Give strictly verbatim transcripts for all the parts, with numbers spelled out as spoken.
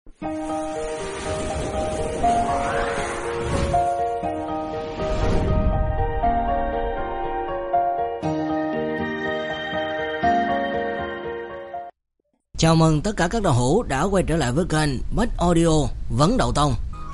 Chào mừng tất cả các đạo hữu đã quay trở lại với kênh Bách Audio Vấn Đậu Tông.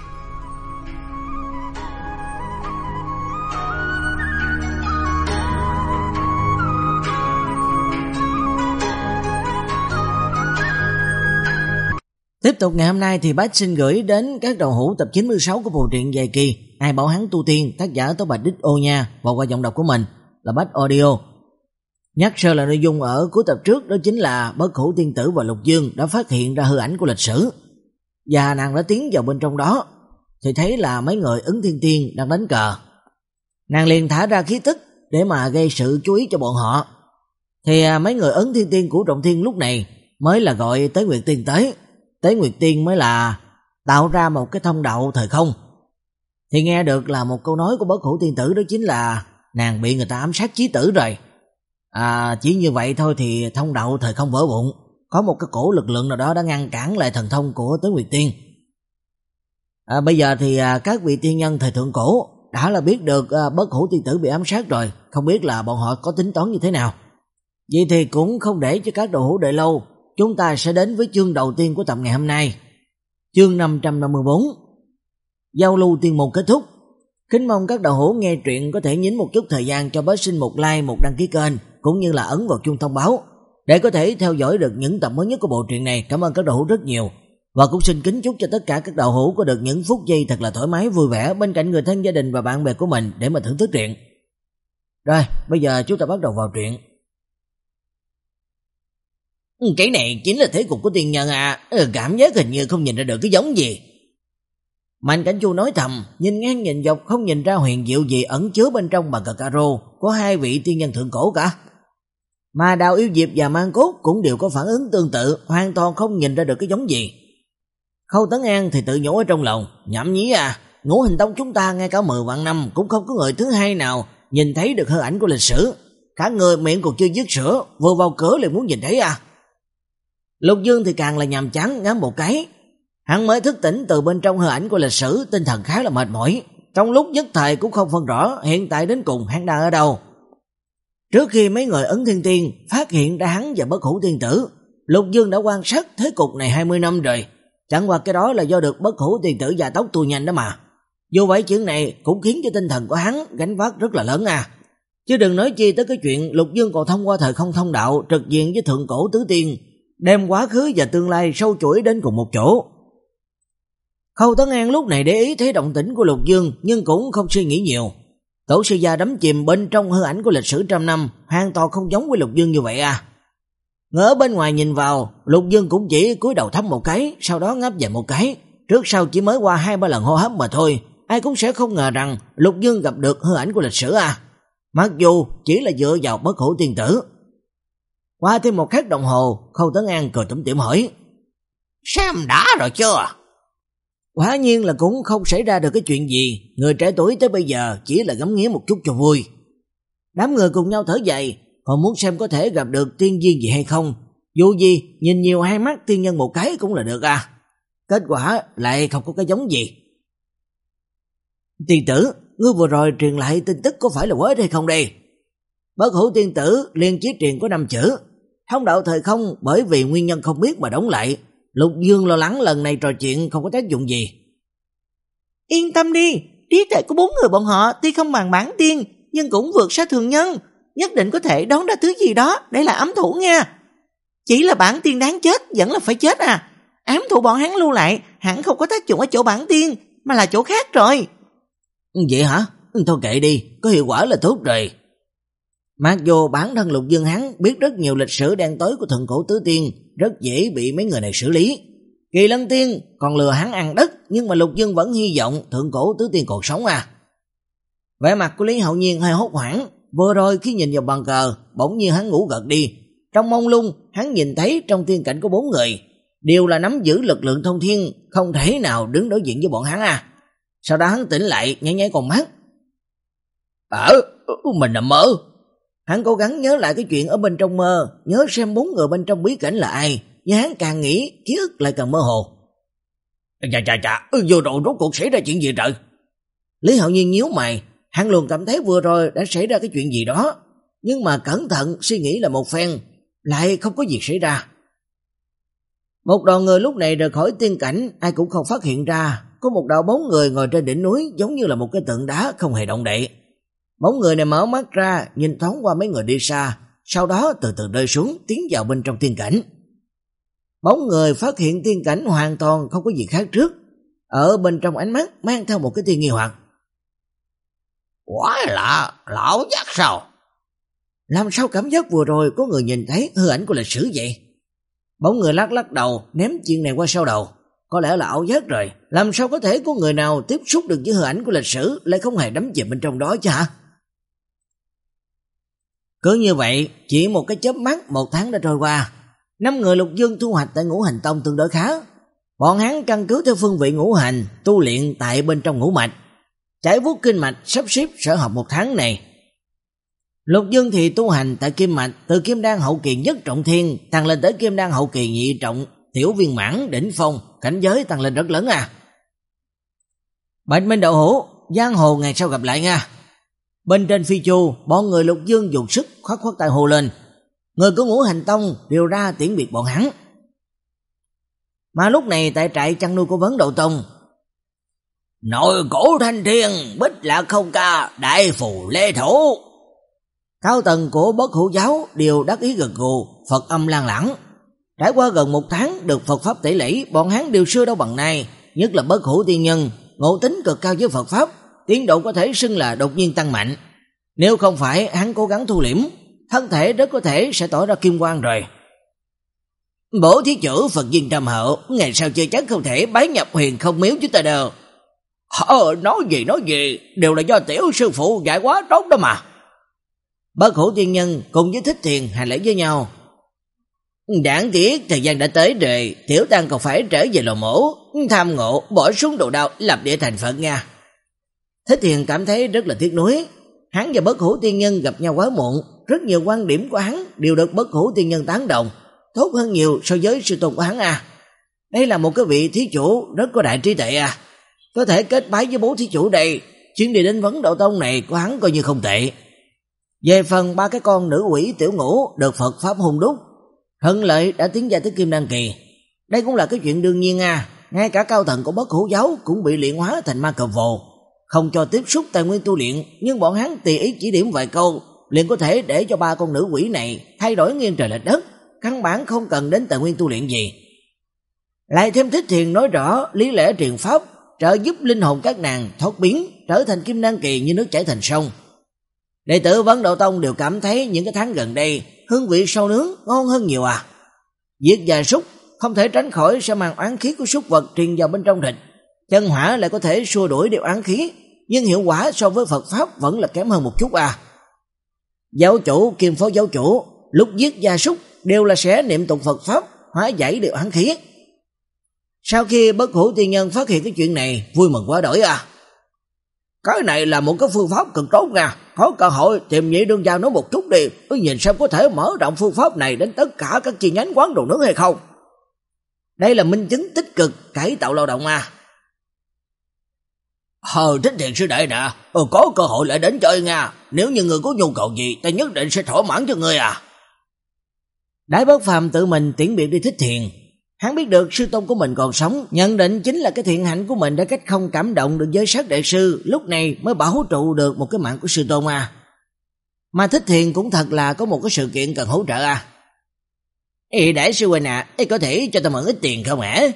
Tiếp tục ngày hôm nay thì Bách xin gửi đến các đạo hữu tập chín mươi sáu của bộ truyện dài kỳ Ai Bảo Hắn Tu Tiên, tác giả Tố Bạch Đích Ô Nha, và qua giọng đọc của mình là Bách Audio. Nhắc sơ là nội dung ở cuối tập trước, đó chính là Bất Hủ Tiên Tử và Lục Dương đã phát hiện ra hư ảnh của lịch sử, và nàng đã tiến vào bên trong đó thì thấy là mấy người Ứng Thiên Tiên đang đánh cờ. Nàng liền thả ra khí tức để mà gây sự chú ý cho bọn họ. Thì mấy người Ứng Thiên Tiên của Trọng Thiên lúc này mới là gọi Tế Nguyệt Tiên tới. Tế Nguyệt Tiên mới là tạo ra một cái thông đạo thời không. Thì nghe được là một câu nói của Bất Hủ Tiên Tử, đó chính là nàng bị người ta ám sát chí tử rồi. À, chỉ như vậy thôi thì thông đạo thời không vỡ vụn, có một cái cổ lực lượng nào đó đã ngăn cản lại thần thông của Tế Nguyệt Tiên. À, bây giờ thì à, các vị tiên nhân thời thượng cổ đã là biết được à, Bất Hủ Tiên Tử bị ám sát rồi, không biết là bọn họ có tính toán như thế nào. Vậy thì cũng không để cho các đạo hữu đợi lâu, chúng ta sẽ đến với chương đầu tiên của tập ngày hôm nay, chương năm trăm năm mươi bốn, giao lưu tiên môn kết thúc. Kính mong các đạo hữu nghe truyện có thể nhín một chút thời gian cho Bách xin một like, một đăng ký kênh, cũng như là ấn vào chuông thông báo để có thể theo dõi được những tập mới nhất của bộ truyện này. Cảm ơn các đạo hữu rất nhiều, và cũng xin kính chúc cho tất cả các đạo hữu có được những phút giây thật là thoải mái vui vẻ bên cạnh người thân, gia đình và bạn bè của mình để mà thưởng thức truyện. Rồi, bây giờ chúng ta bắt đầu vào truyện. Cái này chính là thế cục của tiên nhân à, cảm giác hình như không nhìn ra được cái giống gì. Mạnh Cảnh Chu nói thầm, nhìn ngang nhìn dọc không nhìn ra huyền diệu gì ẩn chứa bên trong bàn cờ caro của hai vị tiên nhân thượng cổ cả. Mà Đào Yêu Diệp và Mang Cốt cũng đều có phản ứng tương tự, hoàn toàn không nhìn ra được cái giống gì. Khâu Tấn An thì tự nhủ ở trong lòng, nhảm nhí à, Ngũ Hành Tông chúng ta ngay cả mười vạn năm cũng không có người thứ hai nào nhìn thấy được hư ảnh của lịch sử. Cả người miệng còn chưa dứt sữa, vừa vào cửa liền muốn nhìn thấy à. Lục Dương thì càng là nhàm chán ngáp một cái. Hắn mới thức tỉnh từ bên trong hư ảnh của lịch sử, tinh thần khá là mệt mỏi, trong lúc nhất thời cũng không phân rõ hiện tại đến cùng hắn đang ở đâu. Trước khi mấy người Ấn Thiên Tiên phát hiện ra hắn và Bất Hủ Tiên Tử, Lục Dương đã quan sát thế cục này hai mươi năm rồi. Chẳng qua cái đó là do được Bất Hủ Tiên Tử gia tốc tu nhanh đó mà. Dù vậy chuyện này cũng khiến cho tinh thần của hắn gánh vác rất là lớn à. Chứ đừng nói chi tới cái chuyện Lục Dương còn thông qua thời không thông đạo trực diện với thượng cổ tứ tiên, đem quá khứ và tương lai sâu chuỗi đến cùng một chỗ. Khâu Tấn An lúc này để ý thấy động tĩnh của Lục Dương, nhưng cũng không suy nghĩ nhiều. Tổ sư gia đắm chìm bên trong hư ảnh của lịch sử trăm năm, hoàn toàn không giống với Lục Dương như vậy à. Ngỡ bên ngoài nhìn vào, Lục Dương cũng chỉ cúi đầu thấp một cái, sau đó ngáp dài một cái. Trước sau chỉ mới qua hai ba lần hô hấp mà thôi, ai cũng sẽ không ngờ rằng Lục Dương gặp được hư ảnh của lịch sử à. Mặc dù chỉ là dựa vào Bất Hủ Tiên Tử. Qua thêm một khắc đồng hồ, Khâu Tấn An cười tủm tỉm hỏi, xem đã rồi chưa? Quả nhiên là cũng không xảy ra được cái chuyện gì, người trẻ tuổi tới bây giờ chỉ là ngắm nghía một chút cho vui. Đám người cùng nhau thở dài, họ muốn xem có thể gặp được tiên duyên gì hay không. Dù gì, nhìn nhiều hai mắt tiên nhân một cái cũng là được à. Kết quả lại không có cái giống gì. Tiên tử, ngươi vừa rồi truyền lại tin tức có phải là quế hay không đây? Bất Hủ Tiên Tử liên chí truyền có năm chữ. Thông đạo thời không bởi vì nguyên nhân không biết mà đóng lại. Lục Dương lo lắng lần này trò chuyện không có tác dụng gì. Yên tâm đi, trí tuệ của bốn người bọn họ tuy không bằng bản tiên, nhưng cũng vượt xa thường nhân, nhất định có thể đón ra thứ gì đó để là ám thủ nha. Chỉ là bản tiên đáng chết vẫn là phải chết à. Ám thủ bọn hắn lưu lại hẳn không có tác dụng ở chỗ bản tiên, mà là chỗ khác rồi. Vậy hả? Thôi kệ đi, có hiệu quả là tốt rồi. Mặc dù bản thân Lục Dương hắn biết rất nhiều lịch sử đen tối của thượng cổ tứ tiên, rất dễ bị mấy người này xử lý. Kỳ Lân Tiên còn lừa hắn ăn đất, nhưng mà Lục Dương vẫn hy vọng thượng cổ tứ tiên còn sống à. Vẻ mặt của Lý Hạo Nhiên hơi hốt hoảng, vừa rồi khi nhìn vào bàn cờ, bỗng nhiên hắn ngủ gật đi. Trong mông lung, hắn nhìn thấy trong tiên cảnh có bốn người, đều là nắm giữ lực lượng thông thiên, không thể nào đứng đối diện với bọn hắn à. Sau đó hắn tỉnh lại, nháy nháy con mắt. Ờ, mình nằm mơ. Hắn cố gắng nhớ lại cái chuyện ở bên trong mơ, nhớ xem bốn người bên trong bí cảnh là ai, nhưng hắn càng nghĩ ký ức lại càng mơ hồ. Chà chà chà, vừa rồi rốt cuộc xảy ra chuyện gì trời? Lý Hạo Nhiên nhíu mày, hắn luôn cảm thấy vừa rồi đã xảy ra cái chuyện gì đó, nhưng mà cẩn thận suy nghĩ là một phen, lại không có gì xảy ra. Một đoàn người lúc này rời khỏi tiên cảnh, ai cũng không phát hiện ra có một đạo bóng người ngồi trên đỉnh núi giống như là một cái tượng đá không hề động đậy. Bóng người này mở mắt ra, nhìn thoáng qua mấy người đi xa, sau đó từ từ rơi xuống, tiến vào bên trong tiên cảnh. Bóng người phát hiện tiên cảnh hoàn toàn không có gì khác trước, ở bên trong ánh mắt mang theo một cái tia nghi hoặc. Quá lạ, lão giác sao? Làm sao cảm giác vừa rồi có người nhìn thấy hư ảnh của lịch sử vậy? Bóng người lắc lắc đầu, ném chuyện này qua sau đầu. Có lẽ là ảo giác rồi, làm sao có thể có người nào tiếp xúc được với hư ảnh của lịch sử lại không hề đắm chìm bên trong đó chứ hả? Cứ như vậy, chỉ một cái chớp mắt một tháng đã trôi qua. Năm người Lục Dương thu hoạch tại Ngũ Hành Tông tương đối khá. Bọn hắn căn cứ theo phương vị ngũ hành, tu luyện tại bên trong ngũ mạch, trải vuốt kinh mạch, sắp xếp sở học một tháng này. Lục Dương thì tu hành tại kim mạch, từ kim đan hậu kỳ nhất trọng thiên tăng lên tới kim đan hậu kỳ nhị trọng tiểu viên mãn đỉnh phong, cảnh giới tăng lên rất lớn à. Bạch Minh Đậu Hũ, giang hồ ngày sau gặp lại nha. Bên trên phi chu, bọn người Lục Dương dùng sức khoát khoát tay hô lên. Người của Ngũ Hành Tông điều ra tiễn biệt bọn hắn. Mà lúc này tại trại chăn nuôi của Vấn Đậu Tông, nội cổ thanh thiên, bích lạc không ca, đại phù lê thủ. Cao tầng của Bất Hữu giáo đều đắc ý gật gù, Phật âm lan lẳng. Trải qua gần một tháng được Phật Pháp tẩy lễ, bọn hắn đều xưa đâu bằng nay, nhất là Bất Hữu tiên nhân, ngộ tính cực cao với Phật Pháp, tiến độ có thể xưng là đột nhiên tăng mạnh. Nếu không phải hắn cố gắng thu liễm, thân thể rất có thể sẽ tỏ ra kim quang rồi. Bổ thí chủ Phật Duyên Trầm Hậu, ngày sau chưa chắc không thể bái nhập Huyền Không Miếu chúng ta đâu. Ờ, nói gì nói gì, đều là do tiểu sư phụ dạy quá tốt đó mà. Bất Hữu tiên nhân cùng với Thích Thiền hành lễ với nhau. Đáng tiếc thời gian đã tới rồi, tiểu tăng còn phải trở về lò mổ, tham ngộ, bỏ xuống đồ đao, lập địa thành Phật nha. Thích Thiền cảm thấy rất là tiếc nuối. Hắn và Bất Hữu tiên nhân gặp nhau quá muộn, rất nhiều quan điểm của hắn đều được Bất Hữu tiên nhân tán đồng, tốt hơn nhiều so với sư tôn của hắn à. Đây là một cái vị thí chủ rất có đại trí tuệ à. Có thể kết bái với bố thí chủ đây, chuyến đi đến Vấn Đậu Tông này của hắn coi như không tệ. Về phần ba cái con nữ quỷ tiểu ngũ được Phật Pháp hung đúc, Hận Lợi đã tiến giai tới Kim Đan kỳ. Đây cũng là cái chuyện đương nhiên à, ngay cả cao tầng của Bất Hữu giáo cũng bị luyện hóa thành ma cờ vồ, không cho tiếp xúc tài nguyên tu luyện, nhưng bọn hắn tùy ý chỉ điểm vài câu, liền có thể để cho ba con nữ quỷ này thay đổi nghiêng trời lệch đất, căn bản không cần đến tài nguyên tu luyện gì. Lại thêm Thích Thiền nói rõ lý lẽ truyền pháp, trợ giúp linh hồn các nàng thoát biến, trở thành Kim Đan kỳ như nước chảy thành sông. Đệ tử Vấn Đậu Tông đều cảm thấy những cái tháng gần đây hương vị sâu nướng ngon hơn nhiều à. Giết gia súc không thể tránh khỏi sẽ mang oán khí của súc vật truyền vào bên trong thịt, chân hỏa lại có thể xua đuổi điều oán khí, nhưng hiệu quả so với Phật Pháp vẫn là kém hơn một chút à. Giáo chủ kiêm phó giáo chủ lúc giết gia súc đều là sẽ niệm tụng Phật Pháp hóa giải điều oán khí. Sau khi Bất Hữu tiên nhân phát hiện cái chuyện này, vui mừng quá đổi à. Cái này là một cái phương pháp cực tốt nha, có cơ hội tìm Nhị đương gia nói một chút đi, nhìn xem có thể mở rộng phương pháp này đến tất cả các chi nhánh quán đồ nướng hay không. Đây là minh chứng tích cực cải tạo lao động à. Ờ, Thích Thiền sư đệ nè, ừ, có cơ hội lại đến chơi nha, nếu như người có nhu cầu gì ta nhất định sẽ thỏa mãn cho người à. Đái Bất Phàm tự mình tiễn biệt đi Thích Thiền. Hắn biết được sư tôn của mình còn sống, nhận định chính là cái thiện hạnh của mình đã cách không cảm động được giới sát đại sư, lúc này mới bảo trụ được một cái mạng của sư tôn à. Mà Thích Thiền cũng thật là có một cái sự kiện cần hỗ trợ à. Ê đại sư huynh à, ê, có thể cho ta mượn ít tiền không hả?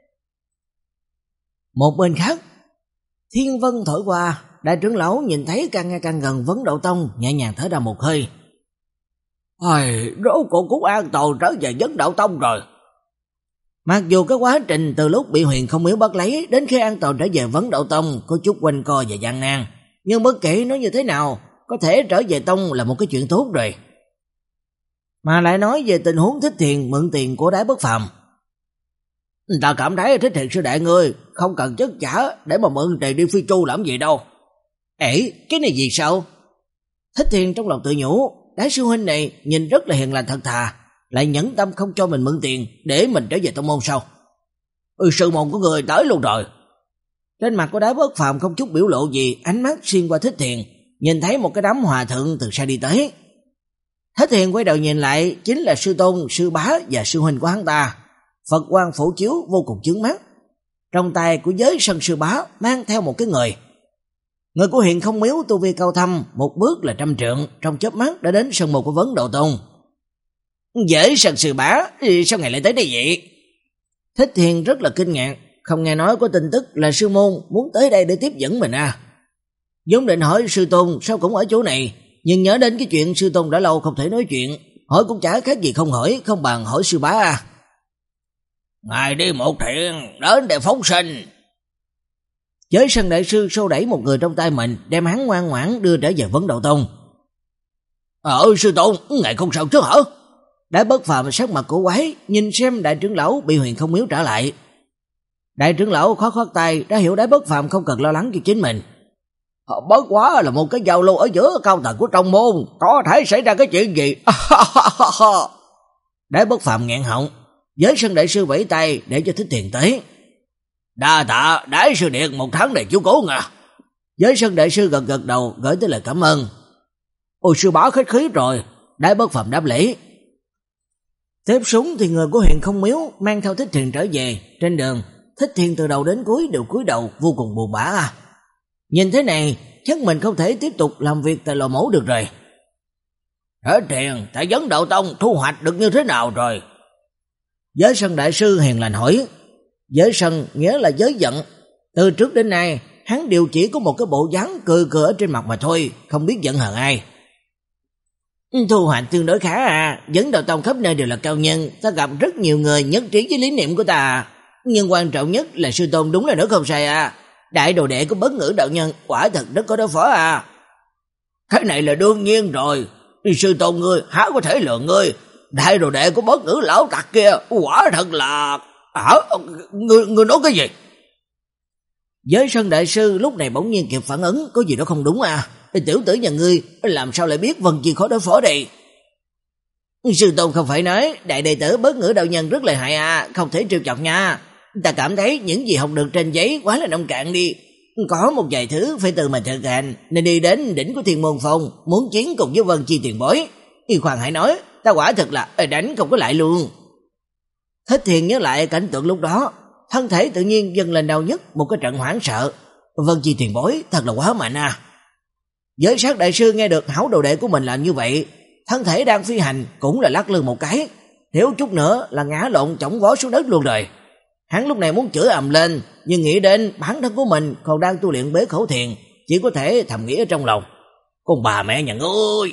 Một bên khác, thiên vân thổi qua, đại trưởng lão nhìn thấy càng ngày càng gần Vấn Đậu Tông, nhẹ nhàng thở ra một hơi. Ôi, rốt cuộc cũng an toàn trở về Vấn Đậu Tông rồi. Mặc dù cái quá trình từ lúc bị Huyền Không Miếu bắt lấy đến khi an toàn trở về Vấn Đậu Tông có chút quanh co và gian nan, nhưng bất kể nói như thế nào, có thể trở về Tông là một cái chuyện tốt rồi. Mà lại nói về tình huống Thích Thiền mượn tiền của Đái Bất Phàm. Ta cảm thấy Thích Thiền sư đệ ngươi không cần chất trả để mà mượn tiền đi phi chu làm gì đâu. Ê, cái này gì sao? Thích Thiền trong lòng tự nhủ, Đái sư huynh này nhìn rất là hiền lành thật thà, lại nhẫn tâm không cho mình mượn tiền để mình trở về tông môn sau. Ừ, sư môn của người tới luôn rồi. Trên mặt của Đái Bất Phàm không chút biểu lộ gì, ánh mắt xuyên qua Thích Thiền, nhìn thấy một cái đám hòa thượng từ xa đi tới. Thích Thiền quay đầu nhìn lại, chính là sư tôn, sư bá và sư huynh của hắn ta. Phật quang phổ chiếu vô cùng chướng mắt. Trong tay của giới sân sư bá mang theo một cái người. Người của Huyền Không Miếu tu vi cao thâm, một bước là trăm trượng, trong chớp mắt đã đến sân môn của Vấn Độ Tông. Giới sân sư bá, sao ngài lại tới đây vậy? Thích Thiền rất là kinh ngạc, không nghe nói có tin tức là sư môn muốn tới đây để tiếp dẫn mình à. vốn định hỏi sư tôn sao cũng ở chỗ này, nhưng nhớ đến cái chuyện sư tôn đã lâu không thể nói chuyện, hỏi cũng chả khác gì không hỏi, không bằng hỏi sư bá à. Ngài đi một thiện, đến để phóng sinh. Giới sân đại sư xô đẩy một người trong tay mình, đem hắn ngoan ngoãn đưa trở về Vấn Độ Tông. Ờ sư tôn, ngài không sao chứ hả? Đái Bất Phàm sắc mặt cổ quái, nhìn xem đại trưởng lão bị Huyền Không Miếu trả lại. Đại trưởng lão khó khoát tay, đã hiểu Đái Bất Phàm không cần lo lắng cho chính mình. Bất quá là một cái giao lưu ở giữa cao tầng của trong môn, có thể xảy ra cái chuyện gì? Đái Bất Phàm nghẹn họng. Giới sân đại sư vẫy tay để cho Thích Thiền tới. Đa tạ Đái sư điện một tháng này chú cố nha. Giới sân đại sư gật gật đầu gửi tới lời cảm ơn. Ôi sư bá khách khí rồi. Đái Bất Phàm đáp lễ. Tiếp súng thì người của Huyền Không Miếu mang theo Thích Thiền trở về. Trên đường Thích Thiền từ đầu đến cuối đều cúi đầu vô cùng buồn bã à. Nhìn thế này chắc mình không thể tiếp tục làm việc tại lò mổ được rồi. Thích Thiền, tại Vấn Độ Tông thu hoạch được như thế nào rồi? Giới sân đại sư hiền lành hỏi. Giới sân nghĩa là giới giận. Từ trước đến nay hắn đều chỉ có một cái bộ dáng cười cười ở trên mặt mà thôi, không biết giận hờn ai. Thu hoạch tương đối khá à, Vấn Độ Tông khắp nơi đều là cao nhân, ta gặp rất nhiều người nhất trí với lý niệm của ta. Nhưng quan trọng nhất là sư tôn đúng là nói không sai à. Đại đồ đệ của Bất Ngữ đạo nhân quả thật rất có đối phó à. Cái này là đương nhiên rồi, sư tôn ngươi há có thể lừa ngươi. Đại đồ đệ của Bất Ngữ lão tặc kia quả thật là... Hả? Ngươi, ngươi nói cái gì? Giới sân đại sư lúc này bỗng nhiên kịp phản ứng, có gì đó không đúng à. Tiểu tử nhà ngươi làm sao lại biết Vân Chi khó đối phó đây? Sư tôn không phải nói đại đệ tử Bất Ngữ đạo nhân rất lợi hại à, không thể trêu chọc nha. Ta cảm thấy những gì học được trên giấy quá là nông cạn đi. Có một vài thứ phải từ mình thực hành, nên đi đến đỉnh của Thiên Môn Phong, muốn chiến cùng với Vân Chi tiền bối. Y khoan hãy nói, ta quả thực là đánh không có lại luôn. Thích Thiền nhớ lại cảnh tượng lúc đó, thân thể tự nhiên dâng lên đau nhức, một cái trận hoảng sợ. Vân Chi tiền bối thật là quá mạnh à. Giới sát đại sư nghe được hảo đồ đệ của mình làm như vậy, thân thể đang phi hành cũng là lắc lư một cái, thiếu chút nữa là ngã lộn chỏng vó xuống đất luôn rồi. Hắn lúc này muốn chửi ầm lên, nhưng nghĩ đến bản thân của mình còn đang tu luyện bế khẩu thiền, chỉ có thể thầm nghĩ ở trong lòng. Con bà mẹ nhà ngươi.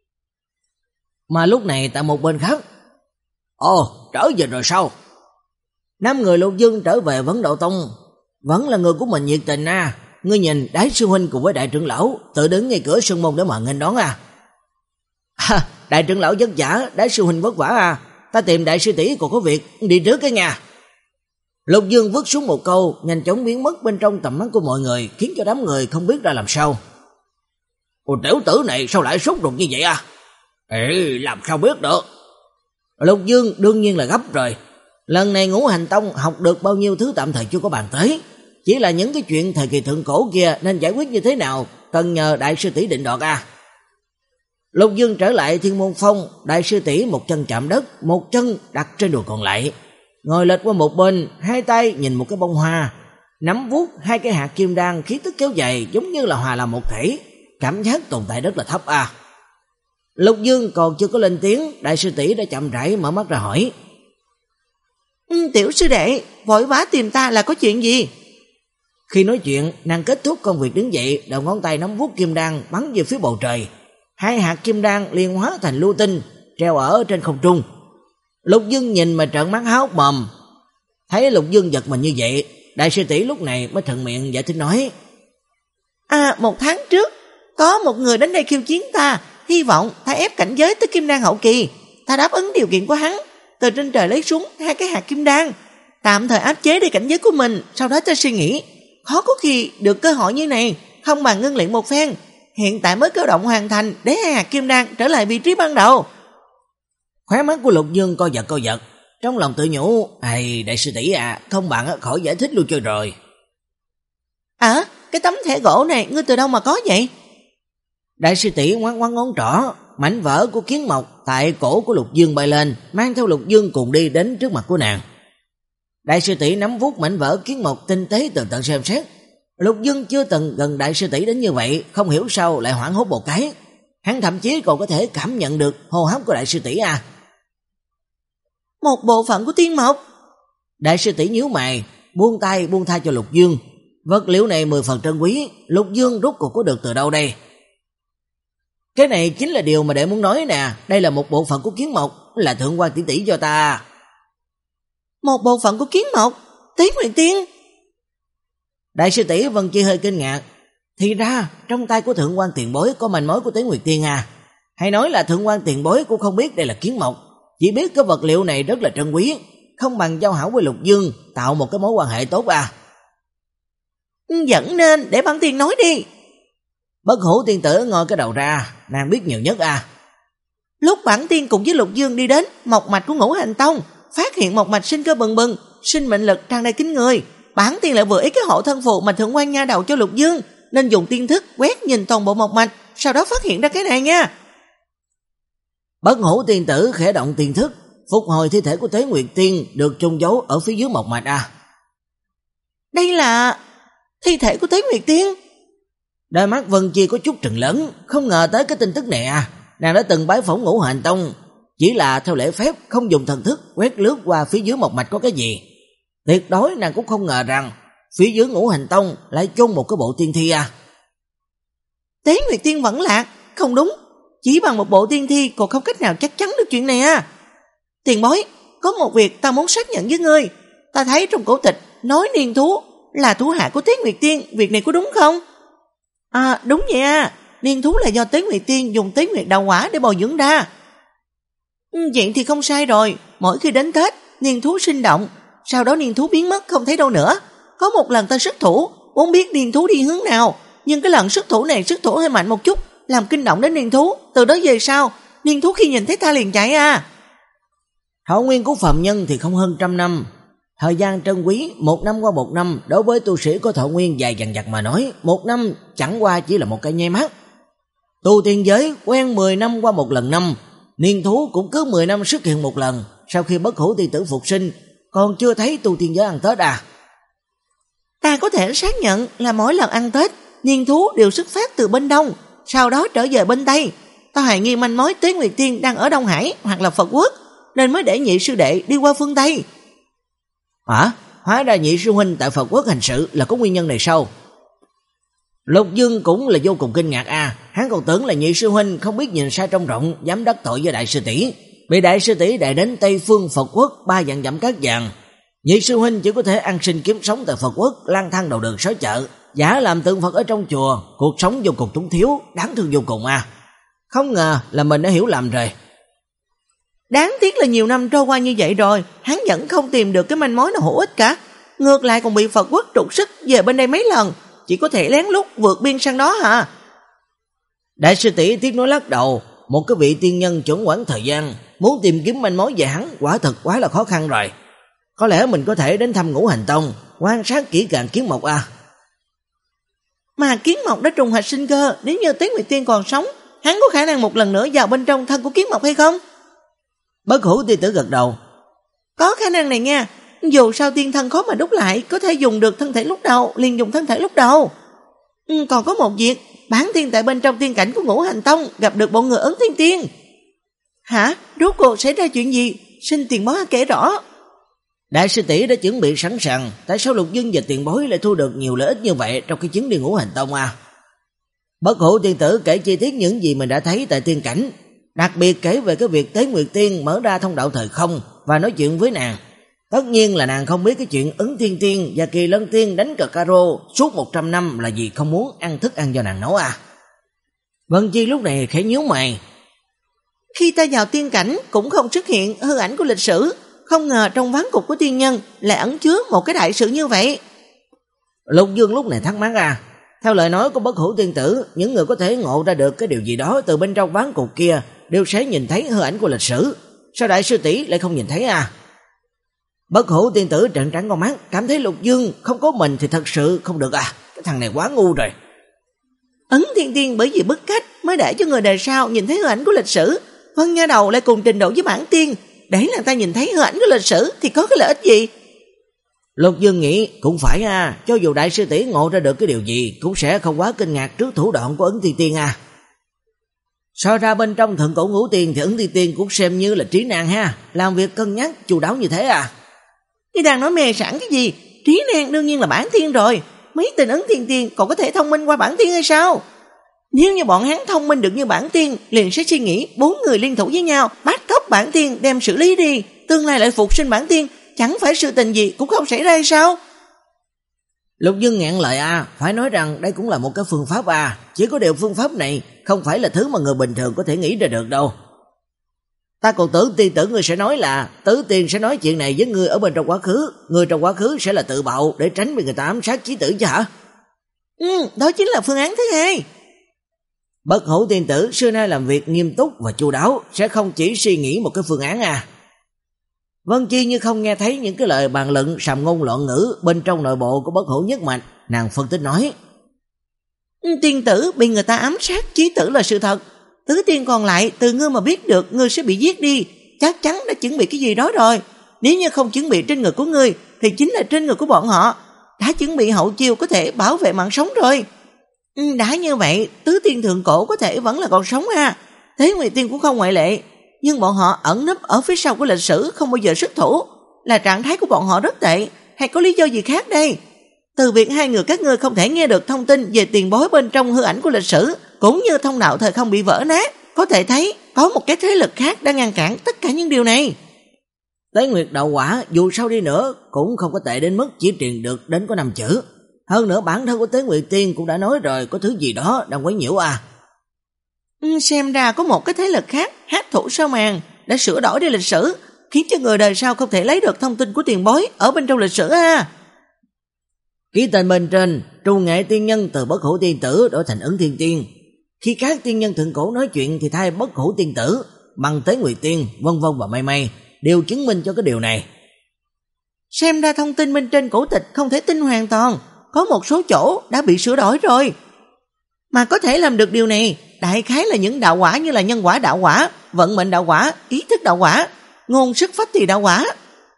Mà lúc này tại một bên khác, ồ, trở về rồi sao? Năm người Lục Dương trở về Vấn Độ Tông, vẫn là người của mình nhiệt tình à. Ngươi nhìn Đái sư huynh cùng với đại trưởng lão tự đứng ngay cửa sân môn để mà nghênh đón à. Ha, đại trưởng lão vất vả, Đái sư huynh vất vả à. Ta tìm đại sư tỷ còn có việc, đi trước cái nhà. Lục Dương vứt xuống một câu, nhanh chóng biến mất bên trong tầm mắt của mọi người, khiến cho đám người không biết ra làm sao. Ồ, tiểu tử này sao lại sốt ruột như vậy à? Ê, làm sao biết được? Lục Dương đương nhiên là gấp rồi. Lần này Ngũ Hành Tông học được bao nhiêu thứ tạm thời chưa có bàn tới, chỉ là những cái chuyện thời kỳ thượng cổ kia nên giải quyết như thế nào, cần nhờ đại sư tỷ định đoạt à. Lục Dương trở lại Thiên Môn Phong, đại sư tỷ một chân chạm đất, một chân đặt trên đùi còn lại, ngồi lệch qua một bên, hai tay nhìn một cái bông hoa, nắm vuốt hai cái hạt kim đan, khí tức kéo dài giống như là hòa làm một thể, cảm giác tồn tại rất là thấp à. Lục Dương còn chưa có lên tiếng, đại sư tỷ đã chậm rãi mở mắt ra hỏi. Ừ, tiểu sư đệ, vội vã tìm ta là có chuyện gì? Khi nói chuyện, nàng kết thúc công việc đứng dậy, đầu ngón tay nắm vuốt kim đan bắn về phía bầu trời. Hai hạt kim đan liền hóa thành lưu tinh, treo ở trên không trung. Lục Dương nhìn mà trợn mắt há hốc mồm. Thấy Lục Dương giật mình như vậy, đại sư tỷ lúc này mới thuận miệng giải thích nói. À, một tháng trước, có một người đến đây khiêu chiến ta, hy vọng ta ép cảnh giới tới kim đan hậu kỳ. Ta đáp ứng điều kiện của hắn, từ trên trời lấy xuống hai cái hạt kim đan, tạm thời áp chế đi cảnh giới của mình. Sau đó ta suy nghĩ, khó có khi được cơ hội như này, không bằng ngưng luyện một phen. Hiện tại mới cơ động hoàn thành để hai hạt kim đan trở lại vị trí ban đầu. Khóe mắt của Lục Dương co giật co giật. trong lòng tự nhủ, "Ây, đại sư tỷ à, không bằng khỏi giải thích luôn chơi rồi." À, cái tấm thẻ gỗ này ngươi từ đâu mà có vậy? Đại sư tỷ ngoắc ngoắc ngón trỏ, mảnh vỡ của kiến mộc tại cổ của Lục Dương bay lên, mang theo Lục Dương cùng đi đến trước mặt của nàng. Đại sư tỷ nắm vuốt mảnh vỡ kiến mộc tinh tế tường tận xem xét. Lục Dương chưa từng gần đại sư tỷ đến như vậy, không hiểu sao lại hoảng hốt một cái. Hắn thậm chí còn có thể cảm nhận được hô hấp của đại sư tỷ à. Một bộ phận của tiên mộc. Đại sư tỷ nhíu mày, buông tay buông tha cho Lục Dương. Vật liệu này mười phần trân quý, Lục Dương rốt cuộc có được từ đâu đây? Cái này chính là điều mà đệ muốn nói nè, đây là một bộ phận của kiến mộc, là Thượng quan tỷ tỷ cho ta. Một bộ phận của kiến mộc? Tí Nguyệt Tiên? Đại sư tỷ Vân Chi hơi kinh ngạc, thì ra trong tay của Thượng quan tiền bối có manh mối của Tế Nguyệt Tiên à? Hay nói là Thượng quan tiền bối cũng không biết đây là kiến mộc, chỉ biết cái vật liệu này rất là trân quý, không bằng giao hảo với Lục Dương, tạo một cái mối quan hệ tốt à? Vẫn nên để bản tiên nói đi. Bất Hủ tiên tử ngồi cái đầu ra, nàng biết nhiều nhất à. Lúc bản tiên cùng với Lục Dương đi đến mộc mạch của Ngũ Hành Tông, phát hiện một mạch sinh cơ bừng bừng, sinh mệnh lực tràn đầy kính người. Bản tiên lại vừa ý cái hộ thân phù mà Thượng quan nha đầu cho Lục Dương, nên dùng tiên thức quét nhìn toàn bộ mộc mạch, sau đó phát hiện ra cái này nha. Bất Hủ tiên tử khẽ động tiên thức, phục hồi thi thể của Tế Nguyệt Tiên được chôn giấu ở phía dưới mộc mạch à. Đây là thi thể của Tế Nguyệt Tiên. Đôi mắt Vân Chi có chút trừng lớn, không ngờ tới cái tin tức này à. Nàng đã từng bái phỏng Ngũ Hành Tông, chỉ là theo lễ phép không dùng thần thức quét lướt qua phía dưới mộc mạch có cái gì. Tuyệt đối nàng cũng không ngờ rằng phía dưới Ngũ Hành Tông lại chôn một cái bộ tiên thi à. Tế Nguyệt Tiên vẫn lạc, không đúng, chỉ bằng một bộ tiên thi còn không cách nào chắc chắn được chuyện này à. Tiền bối, có một việc ta muốn xác nhận với ngươi. Ta thấy trong cổ tịch nói niên thú là thủ hạ của Tế Nguyệt Tiên, việc này có đúng không? À đúng vậy à, niên thú là do Tế Nguyệt Tiên dùng Tế Nguyệt đạo quả để bồi dưỡng ra. Vậy thì không sai rồi, mỗi khi đến Tết, niên thú sinh động, sau đó niên thú biến mất không thấy đâu nữa. Có một lần ta xuất thủ, muốn biết niên thú đi hướng nào, nhưng cái lần xuất thủ này xuất thủ hơi mạnh một chút, làm kinh động đến niên thú, từ đó về sau, niên thú khi nhìn thấy ta liền chạy à. Hậu nguyên của phàm nhân thì không hơn trăm năm. Thời gian trân quý, một năm qua một năm, đối với tu sĩ có thọ nguyên dài dằng dặc mà nói, một năm chẳng qua chỉ là một cái nháy mắt. Tu tiên giới quen mười năm qua một lần năm, niên thú cũng cứ mười năm xuất hiện một lần, sau khi Bất Hủ tiên tử phục sinh, còn chưa thấy tu tiên giới ăn Tết à. Ta có thể xác nhận là mỗi lần ăn Tết, niên thú đều xuất phát từ bên Đông, sau đó trở về bên Tây. Ta hoài nghi manh mối Tế Nguyệt Tiên đang ở Đông Hải hoặc là Phật Quốc, nên mới để nhị sư đệ đi qua phương Tây. Hả? Hóa ra nhị sư huynh tại Phật Quốc hành sự là có nguyên nhân này sao? Lục Dương cũng là vô cùng kinh ngạc à, hắn còn tưởng là nhị sư huynh không biết nhìn sai trông rộng, dám đắc tội với đại sư tỷ, bị đại sư tỷ đẩy đến Tây phương Phật Quốc ba vạn dặm cát vàng. Nhị sư huynh chỉ có thể ăn sinh kiếm sống tại Phật Quốc, lang thang đầu đường xó chợ, giả làm tượng Phật ở trong chùa, cuộc sống vô cùng túng thiếu, đáng thương vô cùng à. Không ngờ là mình đã hiểu lầm rồi. Đáng tiếc là nhiều năm trôi qua như vậy rồi, hắn vẫn không tìm được cái manh mối nào hữu ích cả. Ngược lại còn bị Phật Quốc trục xuất về bên đây mấy lần, chỉ có thể lén lút vượt biên sang đó hả? Đại sư tỷ tiếc nói lắc đầu, một cái vị tiên nhân chuẩn quản thời gian, muốn tìm kiếm manh mối về hắn quả thật quá là khó khăn rồi. Có lẽ mình có thể đến thăm Ngũ Hành Tông, quan sát kỹ càng kiến mộc à. Mà kiến mộc đã trùng hạch sinh cơ, nếu như Tế Nguyệt Tiên còn sống, hắn có khả năng một lần nữa vào bên trong thân của kiến mộc hay không? Bất Hủ tiên tử gật đầu. Có khả năng này nha, dù sao tiên thân khó mà đúc lại, có thể dùng được thân thể lúc đầu, liền dùng thân thể lúc đầu. Ừ, còn có một việc, bản tiên tại bên trong tiên cảnh của Ngũ Hành Tông gặp được bọn người Ấn Thiên Tiên. Hả? Rốt cuộc xảy ra chuyện gì? Xin tiền bối kể rõ. Đại sư tỷ đã chuẩn bị sẵn sàng, tại sao Lục Dương và tiền bối lại thu được nhiều lợi ích như vậy trong cái chuyến đi Ngũ Hành Tông à? Bất Hủ tiên tử kể chi tiết những gì mình đã thấy tại tiên cảnh, đặc biệt kể về cái việc Tế Nguyệt Tiên mở ra thông đạo thời không và nói chuyện với nàng. Tất nhiên là nàng không biết cái chuyện Ứng Thiên Tiên và Kỳ Lân Tiên đánh cờ caro suốt một trăm năm là vì không muốn ăn thức ăn do nàng nấu à. Vân Chi lúc này khẽ nhíu mày. Khi ta vào tiên cảnh cũng không xuất hiện hư ảnh của lịch sử, không ngờ trong ván cục của tiên nhân lại ẩn chứa một cái đại sự như vậy. Lục Dương lúc này thắc mắc à, theo lời nói của Bất Hủ tiên tử, những người có thể ngộ ra được cái điều gì đó từ bên trong ván cục kia đều sẽ nhìn thấy hư ảnh của lịch sử, sao đại sư tỷ lại không nhìn thấy à? Bất Hủ tiên tử trợn trắng con mắt, cảm thấy Lục Dương không có mình thì thật sự không được à, cái thằng này quá ngu rồi. Ấn Thiên Tiên bởi vì bức cách mới để cho người đời sau nhìn thấy hư ảnh của lịch sử, Vân Nha Đầu lại cùng trình độ với bản tiên, để làm ta nhìn thấy hư ảnh của lịch sử thì có cái lợi ích gì? Lục Dương nghĩ cũng phải à, cho dù đại sư tỷ ngộ ra được cái điều gì cũng sẽ không quá kinh ngạc trước thủ đoạn của Ấn Thiên Tiên à. So ra bên trong Thượng Cổ Ngũ Tiên thì Ấn Thiên Tiên cũng xem như là trí năng ha, làm việc cân nhắc chu đáo như thế à. Ngươi đang nói mê sẵn cái gì? Trí năng đương nhiên là bản tiên rồi, mấy tên Ấn Thiên Tiên còn có thể thông minh qua bản tiên hay sao? Nếu như bọn hắn thông minh được như bản tiên, liền sẽ suy nghĩ bốn người liên thủ với nhau, bắt cóc bản tiên đem xử lý đi, tương lai lại phục sinh bản tiên, chẳng phải sự tình gì cũng không xảy ra hay sao? Lục Dương ngẹn lời à, phải nói rằng đây cũng là một cái phương pháp à, chỉ có điều phương pháp này không phải là thứ mà người bình thường có thể nghĩ ra được đâu. Ta còn tưởng tiên tử ngươi sẽ nói là Tứ Tiên sẽ nói chuyện này với ngươi ở bên trong quá khứ, người trong quá khứ sẽ là tự bạo để tránh bị người ta ám sát chí tử chứ hả? Ừ, đó chính là phương án thứ hai. Bất Hủ tiên tử xưa nay làm việc nghiêm túc và chu đáo, sẽ không chỉ suy nghĩ một cái phương án à. Vân Chi như không nghe thấy những cái lời bàn luận sàm ngôn loạn ngữ bên trong nội bộ của Bất Hủ nhất mạch, nàng phân tích nói: tiên tử bị người ta ám sát chí tử là sự thật, Tứ Tiên còn lại từ ngươi mà biết được ngươi sẽ bị giết đi, chắc chắn đã chuẩn bị cái gì đó rồi. Nếu như không chuẩn bị trên người của ngươi thì chính là trên người của bọn họ, đã chuẩn bị hậu chiêu có thể bảo vệ mạng sống rồi. Ừ, đã như vậy Tứ Tiên thượng cổ có thể vẫn là còn sống ha, Thế Nguyệt Tiên cũng không ngoại lệ, nhưng bọn họ ẩn nấp ở phía sau của lịch sử không bao giờ xuất thủ, là trạng thái của bọn họ rất tệ hay có lý do gì khác đây? Từ việc hai người các ngươi không thể nghe được thông tin về tiền bối bên trong hư ảnh của lịch sử, cũng như thông đạo thời không bị vỡ nát, có thể thấy có một cái thế lực khác đang ngăn cản tất cả những điều này. Tế Nguyệt Đạo Quả dù sao đi nữa cũng không có tệ đến mức chỉ truyền được đến có năm chữ. Hơn nữa bản thân của Tế Nguyệt Tiên cũng đã nói rồi, có thứ gì đó đang quấy nhiễu à. Ừ, xem ra có một cái thế lực khác hát thủ sao màn đã sửa đổi đi lịch sử, khiến cho người đời sau không thể lấy được thông tin của tiền bối ở bên trong lịch sử à. Ký tên bên trên, Trù Nghệ tiên nhân từ Bất Hủ tiên tử đổi thành Ấn Thiên Tiên. Khi các tiên nhân thượng cổ nói chuyện thì thay Bất Hủ tiên tử bằng Tế Nguyệt Tiên, vân vân và may may đều chứng minh cho cái điều này. Xem ra thông tin bên trên cổ tịch không thể tin hoàn toàn, có một số chỗ đã bị sửa đổi rồi. Mà có thể làm được điều này, đại khái là những đạo quả như là nhân quả đạo quả, vận mệnh đạo quả, ý thức đạo quả, ngôn sức phách thì đạo quả.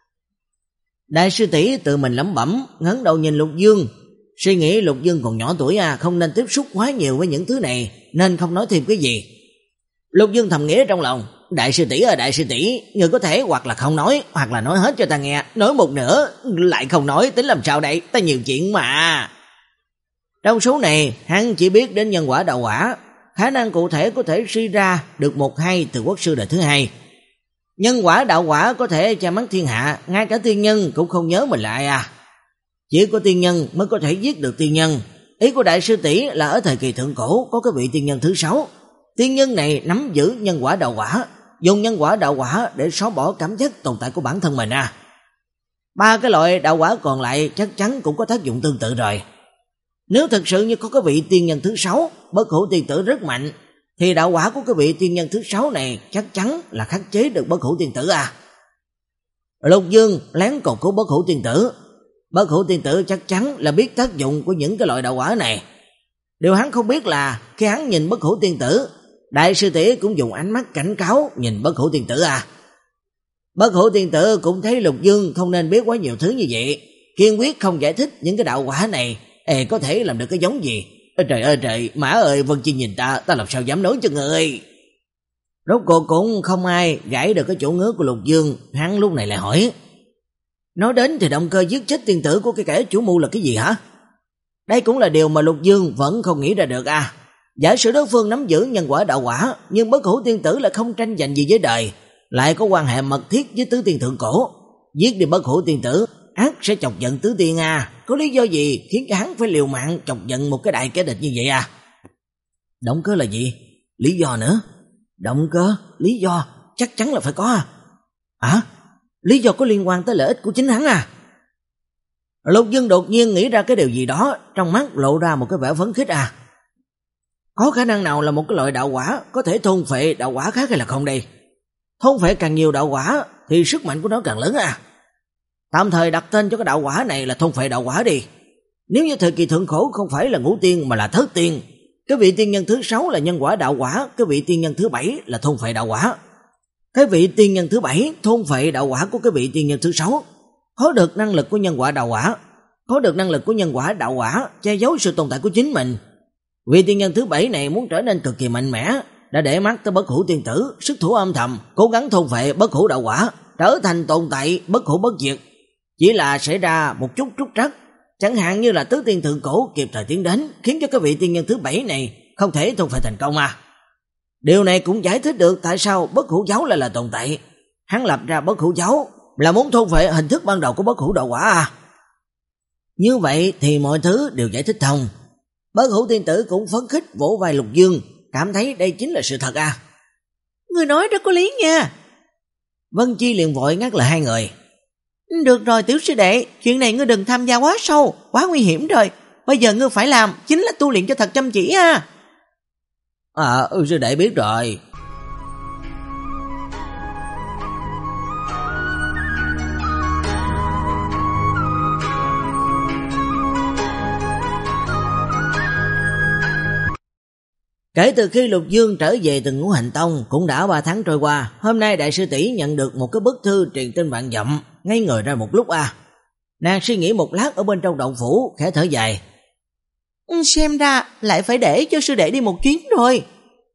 Đại sư tỷ tự mình lẩm bẩm, ngẩng đầu nhìn Lục Dương, suy nghĩ Lục Dương còn nhỏ tuổi à, không nên tiếp xúc quá nhiều với những thứ này, nên không nói thêm cái gì. Lục Dương thầm nghĩ trong lòng, đại sư tỷ ơi đại sư tỷ, người có thể hoặc là không nói, hoặc là nói hết cho ta nghe, nói một nửa lại không nói, tính làm sao đây, ta nhiều chuyện mà. Trong số này, hắn chỉ biết đến nhân quả đạo quả, khả năng cụ thể có thể suy ra được một hai từ quốc sư đời thứ hai. Nhân quả đạo quả có thể che mắt thiên hạ, ngay cả tiên nhân cũng không nhớ mình lại à. Chỉ có tiên nhân mới có thể giết được tiên nhân. Ý của đại sư tỷ là ở thời kỳ thượng cổ có cái vị tiên nhân thứ sáu. Tiên nhân này nắm giữ nhân quả đạo quả, dùng nhân quả đạo quả để xóa bỏ cảm giác tồn tại của bản thân mình à. Ba cái loại đạo quả còn lại chắc chắn cũng có tác dụng tương tự rồi. Nếu thực sự như có cái vị tiên nhân thứ sáu, Bất Hủ tiên tử rất mạnh, thì đạo quả của cái vị tiên nhân thứ sáu này chắc chắn là khắc chế được Bất Hủ tiên tử à. Lục Dương lén cầu cứu Bất Hủ tiên tử. Bất Hủ tiên tử chắc chắn là biết tác dụng của những cái loại đạo quả này. Điều hắn không biết là khi hắn nhìn Bất Hủ tiên tử, đại sư tỷ cũng dùng ánh mắt cảnh cáo nhìn Bất Hủ tiên tử à. Bất Hủ tiên tử cũng thấy Lục Dương không nên biết quá nhiều thứ như vậy, kiên quyết không giải thích những cái đạo quả này Ê, có thể làm được cái giống gì. Ê, trời ơi trời, Mã ơi, Vân Chi nhìn ta, ta làm sao dám nói cho người. Rốt cuộc cũng không ai gãi được cái chỗ ngứa của Lục Dương. Hắn lúc này lại hỏi, nói đến thì động cơ giết chết tiên tử của cái kẻ chủ mưu là cái gì hả? Đây cũng là điều mà Lục Dương vẫn không nghĩ ra được à. Giả sử đối phương nắm giữ nhân quả đạo quả, nhưng Bất Hủ tiên tử lại không tranh giành gì với đời, lại có quan hệ mật thiết với tứ tiên thượng cổ, giết đi Bất Hủ tiên tử ác sẽ chọc giận tứ tiên à. Có lý do gì khiến cho hắn phải liều mạng chọc giận một cái đại kẻ địch như vậy à? Động cơ là gì? Lý do nữa? Động cơ, lý do chắc chắn là phải có à? À, lý do có liên quan tới lợi ích của chính hắn à? Lục Dương đột nhiên nghĩ ra cái điều gì đó, trong mắt lộ ra một cái vẻ phấn khích à. Có khả năng nào là một cái loại đạo quả có thể thôn phệ đạo quả khác hay là không đây? Thôn phệ càng nhiều đạo quả thì sức mạnh của nó càng lớn à. Tạm thời đặt tên cho cái đạo quả này là thôn phệ đạo quả đi. Nếu như thời kỳ thượng cổ không phải là ngũ tiên mà là thất tiên, cái vị tiên nhân thứ sáu là nhân quả đạo quả, cái vị tiên nhân thứ bảy là thôn phệ đạo quả. Cái vị tiên nhân thứ bảy thôn phệ đạo quả của cái vị tiên nhân thứ sáu, có được năng lực của nhân quả đạo quả, có được năng lực của nhân quả đạo quả che giấu sự tồn tại của chính mình. Vị tiên nhân thứ bảy này muốn trở nên cực kỳ mạnh mẽ, đã để mắt tới bất hủ tiên tử, sức thủ âm thầm, cố gắng thôn phệ bất hủ đạo quả, trở thành tồn tại bất hủ bất diệt. Chỉ là xảy ra một chút trúc trắc, chẳng hạn như là tứ tiên thượng cổ kịp thời tiến đến, khiến cho cái vị tiên nhân thứ bảy này không thể thôn phệ thành công à. Điều này cũng giải thích được tại sao bất hủ giáo lại là tồn tại. Hắn lập ra bất hủ giáo là muốn thôn phệ hình thức ban đầu của bất hủ đạo quả à. Như vậy thì mọi thứ đều giải thích thông. Bất hủ tiên tử cũng phấn khích vỗ vai Lục Dương, cảm thấy đây chính là sự thật à. Ngươi nói rất có lý nha. Vân Chi liền vội ngắt lời hai người. Được rồi tiểu sư đệ, chuyện này ngươi đừng tham gia quá sâu, quá nguy hiểm rồi. Bây giờ ngươi phải làm chính là tu luyện cho thật chăm chỉ à. À, ừ, sư đệ biết rồi. Kể từ khi Lục Dương trở về từ Ngũ Hành Tông cũng đã ba tháng trôi qua, hôm nay đại sư tỷ nhận được một cái bức thư truyền tin vạn dặm, ngây người ra một lúc à. Nàng suy nghĩ một lát ở bên trong động phủ, khẽ thở dài. Xem ra lại phải để cho sư đệ đi một chuyến rồi.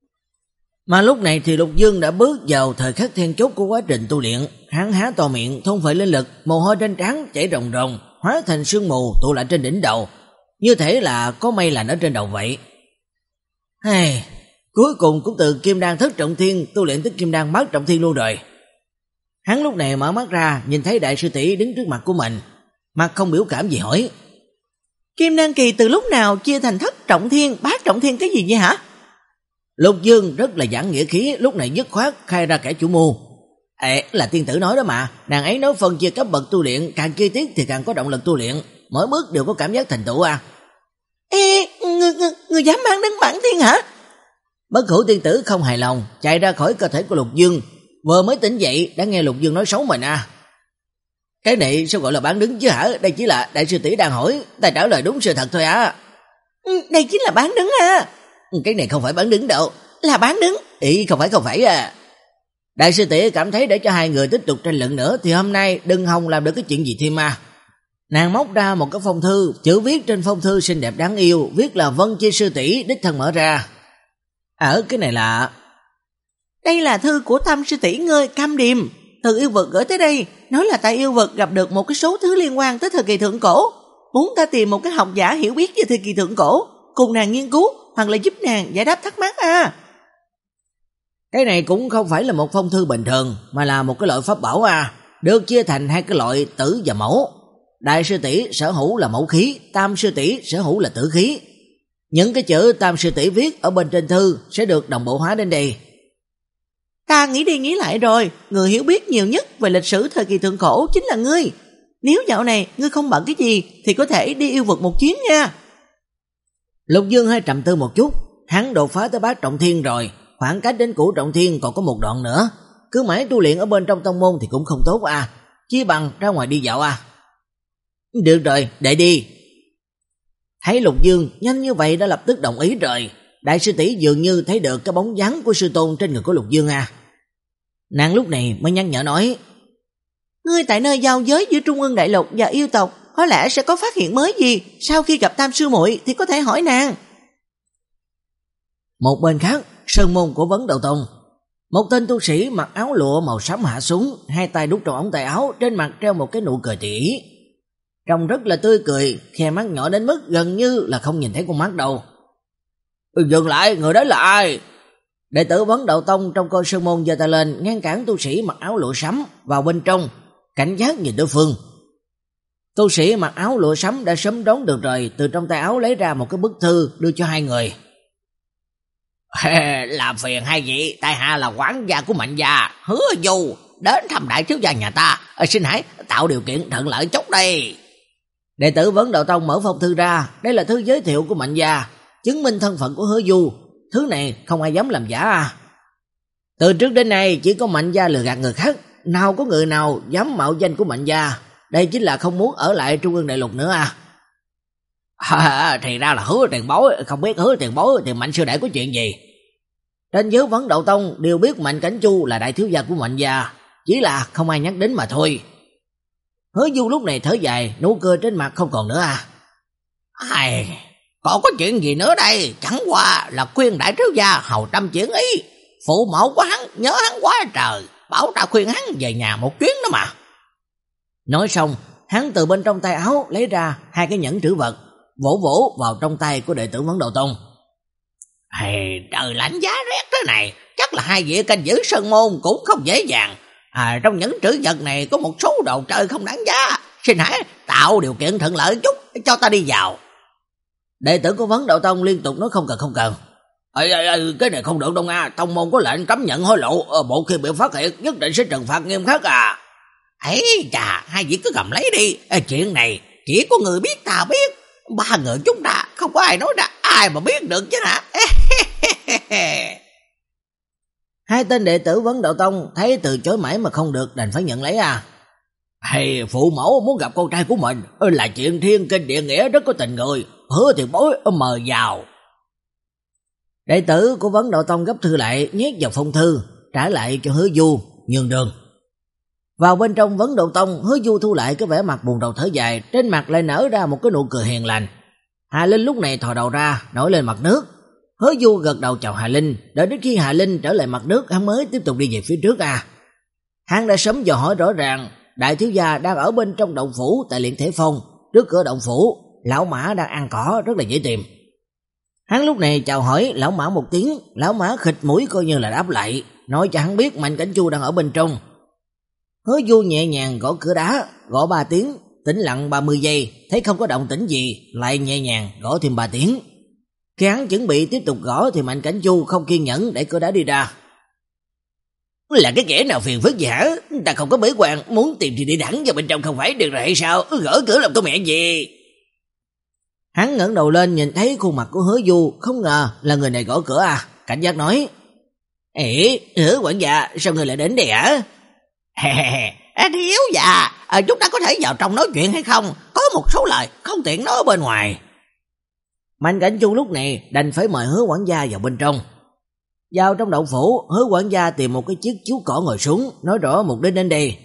Mà lúc này thì Lục Dương đã bước vào thời khắc then chốt của quá trình tu luyện, hắn há to miệng, thôn phệ linh lực, mồ hôi trên trán chảy ròng ròng, hóa thành sương mù tụ lại trên đỉnh đầu, như thể là có mây lạnh ở trên đầu vậy. Hey, cuối cùng cũng từ kim đan thất trọng thiên tu luyện tới kim đan bát trọng thiên luôn rồi. Hắn lúc này mở mắt ra, nhìn thấy đại sư tỷ đứng trước mặt của mình, mặt không biểu cảm gì hỏi. Kim đan kỳ từ lúc nào chia thành thất trọng thiên, bát trọng thiên cái gì vậy hả? Lục Dương rất là giảng nghĩa khí, lúc này dứt khoát khai ra kẻ chủ mưu. Ê, là tiên tử nói đó mà, nàng ấy nói phân chia cấp bậc tu luyện, càng chi tiết thì càng có động lực tu luyện, mỗi bước đều có cảm giác thành tựu à. Ê, người, người, người dám mang đến bản thiên hả? Bất hủ tiên tử không hài lòng, chạy ra khỏi cơ thể của Lục Dương, vừa mới tỉnh dậy đã nghe Lục Dương nói xấu mình à. Cái này sao gọi là bán đứng chứ hả? Đây chỉ là đại sư tỷ đang hỏi, ta trả lời đúng sự thật thôi à. Đây chính là bán đứng à. Cái này không phải bán đứng đâu. Là bán đứng. Ý không phải không phải à. Đại sư tỷ cảm thấy để cho hai người tiếp tục tranh luận nữa thì hôm nay đừng hòng làm được cái chuyện gì thêm à. Nàng móc ra một cái phong thư, chữ viết trên phong thư xinh đẹp đáng yêu, viết là Vân Chi sư tỷ đích thân mở ra. Ở cái này là... Đây là thư của Tam sư tỷ ngươi, Cam Điềm, từ yêu vực gửi tới đây, nói là tại yêu vực gặp được một cái số thứ liên quan tới thời kỳ thượng cổ, muốn ta tìm một cái học giả hiểu biết về thời kỳ thượng cổ, cùng nàng nghiên cứu hoặc là giúp nàng giải đáp thắc mắc à. Cái này cũng không phải là một phong thư bình thường, mà là một cái loại pháp bảo à, được chia thành hai cái loại tử và mẫu. Đại sư tỷ sở hữu là mẫu khí, tam sư tỷ sở hữu là tử khí. Những cái chữ tam sư tỷ viết ở bên trên thư sẽ được đồng bộ hóa đến đây. Ta nghĩ đi nghĩ lại rồi, người hiểu biết nhiều nhất về lịch sử thời kỳ thượng cổ chính là ngươi. Nếu dạo này ngươi không bận cái gì thì có thể đi yêu vực một chuyến nha. Lục Dương hơi trầm tư một chút, hắn đột phá tới bát trọng thiên rồi, khoảng cách đến cửu trọng thiên còn có một đoạn nữa. Cứ mãi tu luyện ở bên trong tông môn thì cũng không tốt à, chi bằng ra ngoài đi dạo à. Được rồi, để đi. Thấy Lục Dương nhanh như vậy đã lập tức đồng ý rồi. Đại sư tỷ dường như thấy được cái bóng dáng của sư tôn trên người của Lục Dương à. Nàng lúc này mới nhắc nhở nói, ngươi tại nơi giao giới giữa Trung Ương Đại Lục và yêu tộc, có lẽ sẽ có phát hiện mới gì, sau khi gặp Tam sư muội thì có thể hỏi nàng. Một bên khác, sơn môn của Vấn Đầu Tông, một tên tu sĩ mặc áo lụa màu xám hạ xuống, hai tay đút trong ống tay áo, trên mặt treo một cái nụ cười tỉ, trông rất là tươi cười, khe mắt nhỏ đến mức gần như là không nhìn thấy con mắt đâu. Dừng lại, người đó là ai? Đệ tử Vấn Đạo Tông trong coi sơn môn giơ tay lên, ngăn cản tu sĩ mặc áo lụa sẫm vào bên trong, cảnh giác nhìn đối phương. Tu sĩ mặc áo lụa sẫm đã sớm đoán được rồi, từ trong tay áo lấy ra một cái bức thư đưa cho hai người. Làm phiền hai vị, tại hạ là quản gia của Mạnh gia, Hứa Du, đến thăm đại thiếu gia nhà ta, à, xin hãy tạo điều kiện thuận lợi chút đây. Đệ tử Vấn Đạo Tông mở phong thư ra, đây là thư giới thiệu của Mạnh gia, chứng minh thân phận của Hứa Du, thứ này không ai dám làm giả à. Từ trước đến nay chỉ có Mạnh gia lừa gạt người khác, nào có người nào dám mạo danh của Mạnh gia. đây chính là không muốn ở lại Trung ương đại lục nữa à? À, thì ra là Hứa Tiền Bối, không biết Hứa Tiền Bối thì Mạnh sư đệ có chuyện gì? Trên dưới Vấn Đậu Tông đều biết Mạnh Cảnh Chu là đại thiếu gia của Mạnh gia, chỉ là không ai nhắc đến mà thôi. Hứa Du lúc này thở dài, nụ cười trên mặt không còn nữa à. Ai, còn có chuyện gì nữa đây, chẳng qua là khuyên đại thiếu gia hầu tâm chuyển ý. Phụ mẫu của hắn nhớ hắn quá trời, bảo ta khuyên hắn về nhà một chuyến đó mà. Nói xong, hắn từ bên trong tay áo lấy ra hai cái nhẫn trữ vật, vỗ vỗ vào trong tay của đệ tử Vấn Đậu Tông. Hey, trời lạnh giá rét thế này, chắc là hai vị canh giữ sơn môn cũng không dễ dàng. À, trong những trữ vật này có một số đồ chơi không đáng giá, xin hãy tạo điều kiện thuận lợi chút cho ta đi vào. Đệ tử của Vấn Đậu Tông liên tục nói không cần không cần. Ê, ê, ê, cái này không được đâu nha, tông môn có lệnh cấm nhận hối lộ, bộ khi bị phát hiện nhất định sẽ trừng phạt nghiêm khắc à. Ấy chà, hai vị cứ cầm lấy đi, Ê, chuyện này chỉ có người biết ta biết, ba người chúng ta không có ai nói ra, ai mà biết được chứ hả? Hai tên đệ tử Vấn Đậu Tông thấy từ chối mãi mà không được, đành phải nhận lấy à. Hay phụ mẫu muốn gặp con trai của mình là chuyện thiên kinh địa nghĩa, rất có tình người, Hứa Tiền Bối mời vào. Đệ tử của Vấn Đậu Tông gấp thư lại, nhét vào phong thư, trả lại cho Hứa Du nhường đường. Vào bên trong Vấn Đậu Tông, Hứa Du thu lại cái vẻ mặt buồn rầu thở dài, trên mặt lại nở ra một cái nụ cười hiền lành. Hà Linh lúc này thò đầu ra, nổi lên mặt nước. Hứa Du gật đầu chào Hà Linh, đợi đến khi Hà Linh trở lại mặt nước, hắn mới tiếp tục đi về phía trước à. Hắn đã sớm dò hỏi rõ ràng, đại thiếu gia đang ở bên trong động phủ tại Luyện Thể Phong, trước cửa động phủ, lão Mã đang ăn cỏ rất là dễ tìm. Hắn lúc này chào hỏi lão Mã một tiếng, lão Mã khịt mũi coi như là đáp lại, nói cho hắn biết Mạnh Cảnh Chu đang ở bên trong. Hứa Du nhẹ nhàng gõ cửa đá, gõ ba tiếng, tĩnh lặng ba mươi giây, thấy không có động tĩnh gì, lại nhẹ nhàng gõ thêm ba tiếng. Khi hắn chuẩn bị tiếp tục gõ thì Mạnh Cảnh Chu không kiên nhẫn để cửa đá đi ra. Là cái kẻ nào phiền phức gì hả? Ta không có bế quan, muốn tìm thì đi thẳng vào bên trong không phải được rồi hay sao? Gõ cửa làm có mẹ gì? Hắn ngẩng đầu lên nhìn thấy khuôn mặt của Hứa Du, không ngờ là người này gõ cửa à, cảnh giác nói: "Ê, Hứa quản gia, sao người lại đến đây hả?" "Thiếu già, à, chúng ta có thể vào trong nói chuyện hay không? Có một số lời không tiện nói ở bên ngoài." Mạnh Cảnh Chu lúc này đành phải mời Hứa quản gia vào bên trong. Vào trong động phủ, Hứa quản gia tìm một cái chiếc chiếu cỏ ngồi xuống, nói rõ mục đích đến đây.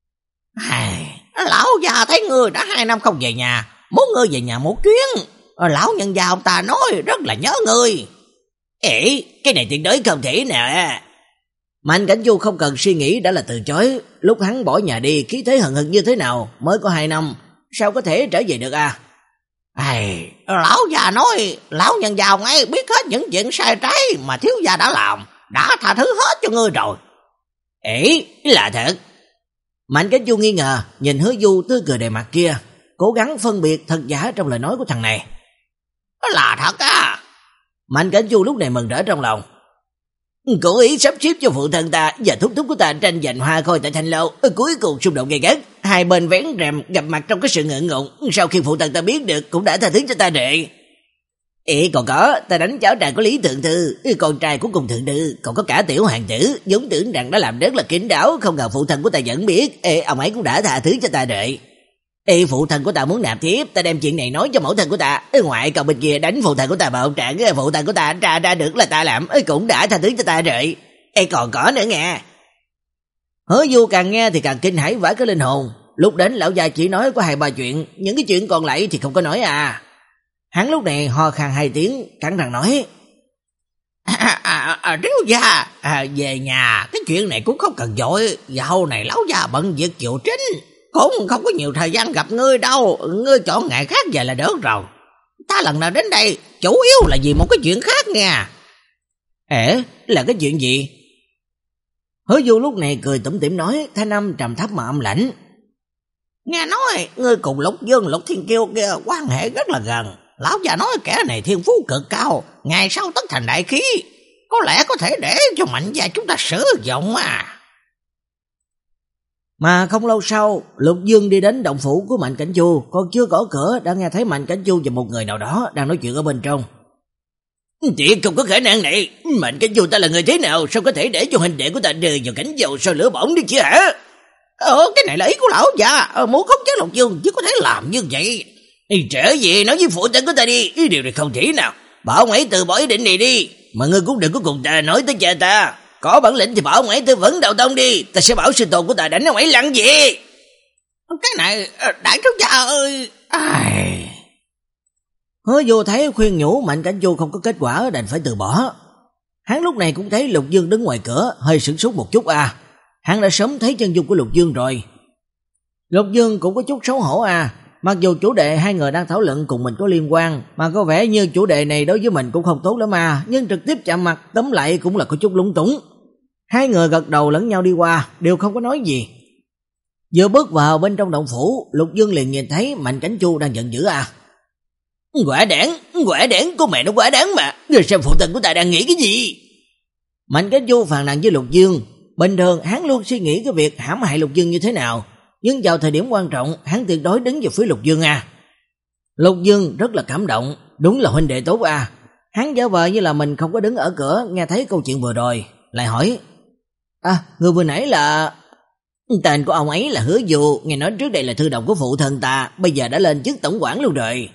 "Lão già thấy ngươi đã hai năm không về nhà, muốn ngươi về nhà một chuyến. Lão nhân gia ông ta nói rất là nhớ ngươi." "Ê, cái này tuyệt đối không thể nè." Mạnh Cảnh Chu không cần suy nghĩ đã là từ chối. Lúc hắn bỏ nhà đi, khí thế hừng hực như thế nào, mới có hai năm, sao có thể trở về được à? Ai, lão già nói lão nhân gia ông ấy biết hết những chuyện sai trái mà thiếu gia đã làm, đã tha thứ hết cho ngươi rồi. Ê, là thật. Mạnh Cảnh Chu nghi ngờ nhìn Hứa Du tươi cười đầy mặt kia, cố gắng phân biệt thật giả trong lời nói của thằng này. Là thật à? Mạnh Cảnh Chu lúc này mừng rỡ trong lòng. Cố ý sắp xếp cho phụ thân ta và thúc thúc của ta tranh giành hoa khôi tại Thanh Lâu, cuối cùng xung đột gay gắt, hai bên vén rèm gặp mặt trong cái sự ngượng ngùng. Sau khi phụ thân ta biết được cũng đã tha thứ cho ta rồi. Ê, còn có, ta đánh cháu trai của Lý Thượng Thư, con trai của Cùng Thượng Thư, còn có cả tiểu hoàng tử, vốn tưởng rằng đã làm rất là kín đáo, không ngờ phụ thân của ta vẫn biết. Ê, ông ấy cũng đã tha thứ cho ta rồi. Ê, phụ thân của ta muốn nạp thiếp, ta đem chuyện này nói cho mẫu thân của ta. Ê, ngoại cậu bên kia đánh phụ thân của ta vào trạng, phụ thân của ta tra ra được là ta làm, ê, cũng đã tha thứ cho ta rồi. Ê, còn có nữa nghe. Hứa Du càng nghe thì càng kinh hãi vãi cái linh hồn. Lúc đến lão già chỉ nói có hai ba chuyện, những cái chuyện còn lại thì không có nói à. Hắn lúc này ho khan hai tiếng, cắn răng nói: À, à, à, Thiếu gia, à, về nhà, cái chuyện này cũng không cần vội, dạo này lão già bận việc chịu trinh, cũng không có nhiều thời gian gặp ngươi đâu, ngươi chọn ngày khác về là được rồi. Ta lần nào đến đây, chủ yếu là vì một cái chuyện khác nha. Ê, là cái chuyện gì? Hứa Du lúc này cười tủm tỉm nói, thanh âm trầm thấp mà âm lãnh. Nghe nói, ngươi cùng Lục Dương, Lục Thiên Kiêu kia quan hệ rất là gần. Lão già nói kẻ này thiên phú cực cao, ngày sau tất thành đại khí, có lẽ có thể để cho Mạnh gia chúng ta sử dụng mà. Mà không lâu sau, Lục Dương đi đến động phủ của Mạnh Cảnh Chu, còn chưa gõ cửa đã nghe thấy Mạnh Cảnh Chu và một người nào đó đang nói chuyện ở bên trong. Chuyện không có khả năng này, Mạnh Cảnh Chu ta là người thế nào, sao có thể để cho huynh đệ của ta rơi vào cảnh dầu sôi lửa bỏng đi chứ hả? Ờ, cái này là ý của lão già, ờ, muốn khống chế Lục Dương chứ có thể làm như vậy. Đi trở về nói với phụ thân của ta đi, ý điều này không thể nào. Bảo ông ấy từ bỏ ý định này đi, mà ngươi cũng đừng có cùng ta nói tới cha ta. Có bản lĩnh thì bảo ông ấy tư vấn Đạo Tông đi, ta sẽ bảo sư tôn của ta đánh ông ấy lăn gì. Cái này, đại thiếu gia ơi. Ai... Hứa Vô thấy khuyên nhủ Mạnh Cảnh Chu không có kết quả đành phải từ bỏ. Hắn lúc này cũng thấy Lục Dương đứng ngoài cửa, hơi sửng sốt một chút à. Hắn đã sớm thấy chân dung của Lục Dương rồi. Lục Dương cũng có chút xấu hổ à. Mặc dù chủ đề hai người đang thảo luận cùng mình có liên quan, mà có vẻ như chủ đề này đối với mình cũng không tốt lắm mà, nhưng trực tiếp chạm mặt tóm lại cũng là có chút lúng túng. Hai người gật đầu lẫn nhau đi qua, đều không có nói gì. Vừa bước vào bên trong động phủ, Lục Dương liền nhìn thấy Mạnh Cảnh Chu đang giận dữ à. Quả đản, quả đản, con mẹ nó quả đản mà, người xem phụ thân của ta đang nghĩ cái gì? Mạnh Cảnh Chu phàn nàn với Lục Dương. Bình thường hắn luôn suy nghĩ cái việc hãm hại Lục Dương như thế nào, nhưng vào thời điểm quan trọng hắn tuyệt đối đứng về phía Lục Dương à. Lục Dương rất là cảm động, đúng là huynh đệ tốt à. Hắn giả vờ như là mình không có đứng ở cửa nghe thấy câu chuyện vừa rồi, lại hỏi: À, người vừa nãy là... Tên của ông ấy là Hứa Du, nghe nói trước đây là thư đồng của phụ thân ta, bây giờ đã lên chức tổng quản luôn rồi.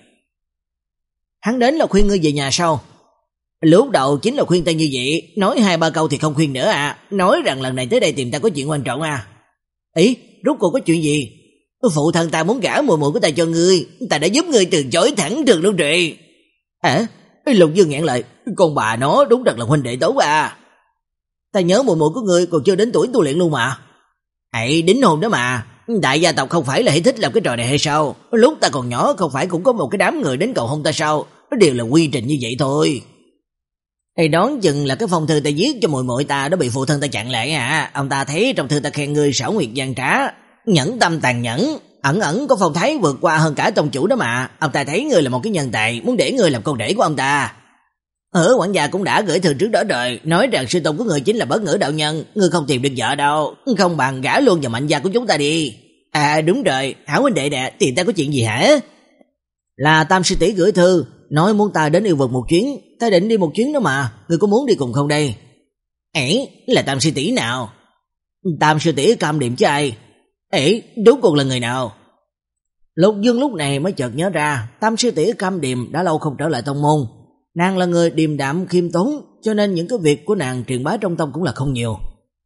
Hắn đến là khuyên ngươi về nhà sao? Lúc đầu chính là khuyên ta như vậy, nói hai ba câu thì không khuyên nữa à, nói rằng lần này tới đây tìm ta có chuyện quan trọng à. Ý, rốt cuộc có chuyện gì? Phụ thân ta muốn gả muội muội của ta cho ngươi, ta đã giúp ngươi từ chối thẳng thừng luôn rồi. Hả? Lục Dương nghẹn lại, con bà nó đúng thật là huynh đệ tốt à. Ta nhớ muội muội của ngươi còn chưa đến tuổi tu luyện luôn mà. Hãy đính hôn đó mà, đại gia tộc không phải là hay thích làm cái trò này hay sao? Lúc ta còn nhỏ không phải cũng có một cái đám người đến cầu hôn ta sao? Nó đều là quy trình như vậy thôi. Thì đoán chừng là cái phong thư ta viết cho muội muội ta đã bị phụ thân ta chặn lại à. Ông ta thấy trong thư ta khen ngươi xảo nguyệt gian trá, nhẫn tâm tàn nhẫn, ẩn ẩn có phong thái vượt qua hơn cả tông chủ đó mà. Ông ta thấy ngươi là một cái nhân tài, muốn để ngươi làm con rể của ông ta. Ở quản gia cũng đã gửi thư trước đó rồi, nói rằng sư tôn của ngươi chính là Bất Ngữ đạo nhân, ngươi không tìm được vợ đâu, không bằng gả luôn vào Mạnh gia của chúng ta đi. À đúng rồi, hảo huynh đệ nè, tìm ta có chuyện gì hả? Là Tam sư tỷ gửi thư, nói muốn ta đến yêu vực một chuyến, ta định đi một chuyến đó mà, ngươi có muốn đi cùng không đây? Ấy, là Tam sư tỷ nào? Tam sư tỷ Cam Điềm chứ ai? Ấy, đúng cuộc là người nào? Lục Dương lúc này mới chợt nhớ ra, Tam sư tỷ Cam Điềm đã lâu không trở lại tông môn. Nàng là người điềm đạm khiêm tốn, cho nên những cái việc của nàng truyền bá trong tông cũng là không nhiều.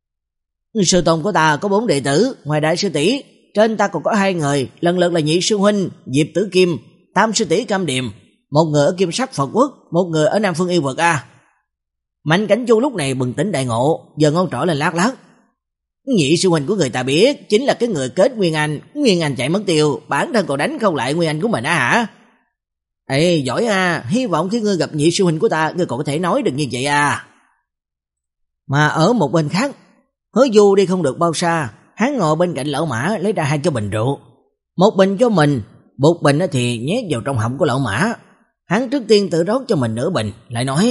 Sư tôn của ta có bốn đệ tử, ngoài đại sư tỷ, trên ta còn có hai người, lần lượt là nhị sư huynh Diệp Tử Kim, Tam sư tỷ Cam Điềm, một người ở Kim Sắc Phật Quốc, một người ở Nam Phương Yêu Vực a. Mạnh Cảnh Chu lúc này bừng tỉnh đại ngộ, giờ ngón trỏ lên lát lát. Nhị sư huynh của người ta biết chính là cái người kết Nguyên Anh, Nguyên Anh chạy mất tiêu, bản thân còn đánh không lại Nguyên Anh của mình á hả? Ê, giỏi à, hy vọng khi ngươi gặp nhị sư huynh của ta, ngươi còn có thể nói được như vậy à. Mà ở một bên khác, Hứa Du đi không được bao xa, hắn ngồi bên cạnh lão Mã lấy ra hai cái bình rượu. Một bình cho mình, một bình thì nhét vào trong họng của lão Mã. Hắn trước tiên tự rót cho mình nửa bình, lại nói: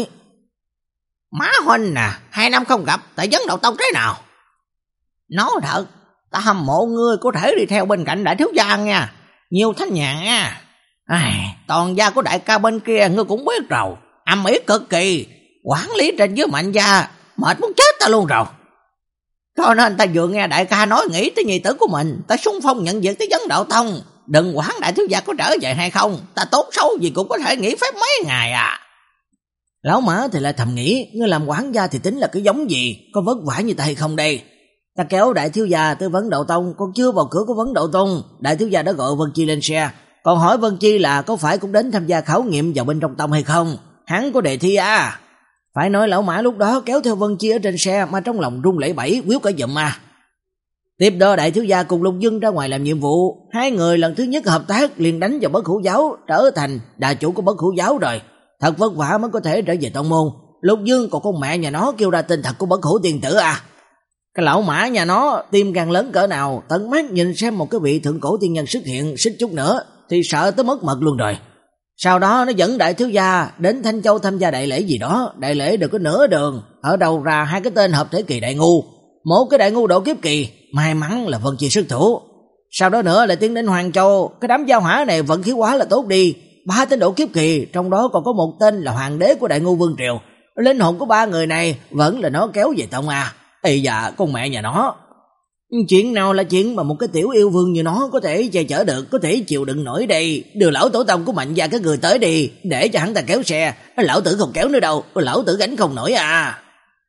Má huynh nè, hai năm không gặp, tại vấn Đạo Tông thế nào? Nói thật, ta hâm mộ ngươi có thể đi theo bên cạnh đại thiếu gia nha, nhiều thanh nhàn nha. Ai, toàn gia của đại ca bên kia ngươi cũng biết rồi, âm ý cực kỳ, quản lý trên dưới Mạnh gia, mệt muốn chết ta luôn rồi. Cho nên ta vừa nghe đại ca nói nghĩ tới nhi tử của mình, ta xung phong nhận việc tới vấn Đạo Tông. Đừng quản đại thiếu gia có trở về hay không, ta tốt xấu gì cũng có thể nghỉ phép mấy ngày à. Lão Mã thì lại thầm nghĩ, ngươi làm quản gia thì tính là cái giống gì, có vất vả như ta hay không đây? Ta kéo đại thiếu gia tới vấn Đạo Tông, còn chưa vào cửa của vấn Đạo Tông, đại thiếu gia đã gọi Vân Chi lên xe, còn hỏi Vân Chi là có phải cũng đến tham gia khảo nghiệm vào bên trong tông hay không. Hắn có đề thi à. Phải nói lão Mã lúc đó kéo theo Vân Chi ở trên xe mà trong lòng run lẩy bẩy quyết cả giùm mà. Tiếp đó đại thiếu gia cùng Lục Dương ra ngoài làm nhiệm vụ, hai người lần thứ nhất hợp tác liền đánh vào Bất Hữu giáo, trở thành đà chủ của Bất Hữu giáo rồi. Thật vất vả mới có thể trở về tông môn. Lục Dương còn con mẹ nhà nó kêu ra tên thật của Bất Hữu tiên tử à. Cái lão Mã nhà nó tim gan lớn cỡ nào, tận mắt nhìn xem một cái vị thượng cổ tiên nhân xuất hiện xích chút nữa thì sợ tới mất mật luôn rồi. Sau đó nó dẫn đại thiếu gia đến Thanh Châu tham gia đại lễ gì đó, đại lễ được có nửa đường, ở đầu ra hai cái tên hợp thể kỳ đại ngu, một cái đại ngu độ kiếp kỳ, may mắn là Vân Chi xuất thủ. Sau đó nữa lại tiến đến Hoàng Châu, cái đám giao hỏa này vận khí quá là tốt đi, ba tên độ kiếp kỳ, trong đó còn có một tên là hoàng đế của đại ngu Vương Triều. Linh hồn của ba người này vẫn là nó kéo về tông à. Ây da, con mẹ nhà nó. Chuyện nào là chuyện mà một cái tiểu yêu vương như nó có thể che chở được, có thể chịu đựng nổi đây. Đưa lão tổ tông của Mạnh gia các người tới đi, để cho hắn ta kéo xe. Lão tử không kéo nữa đâu, lão tử gánh không nổi à.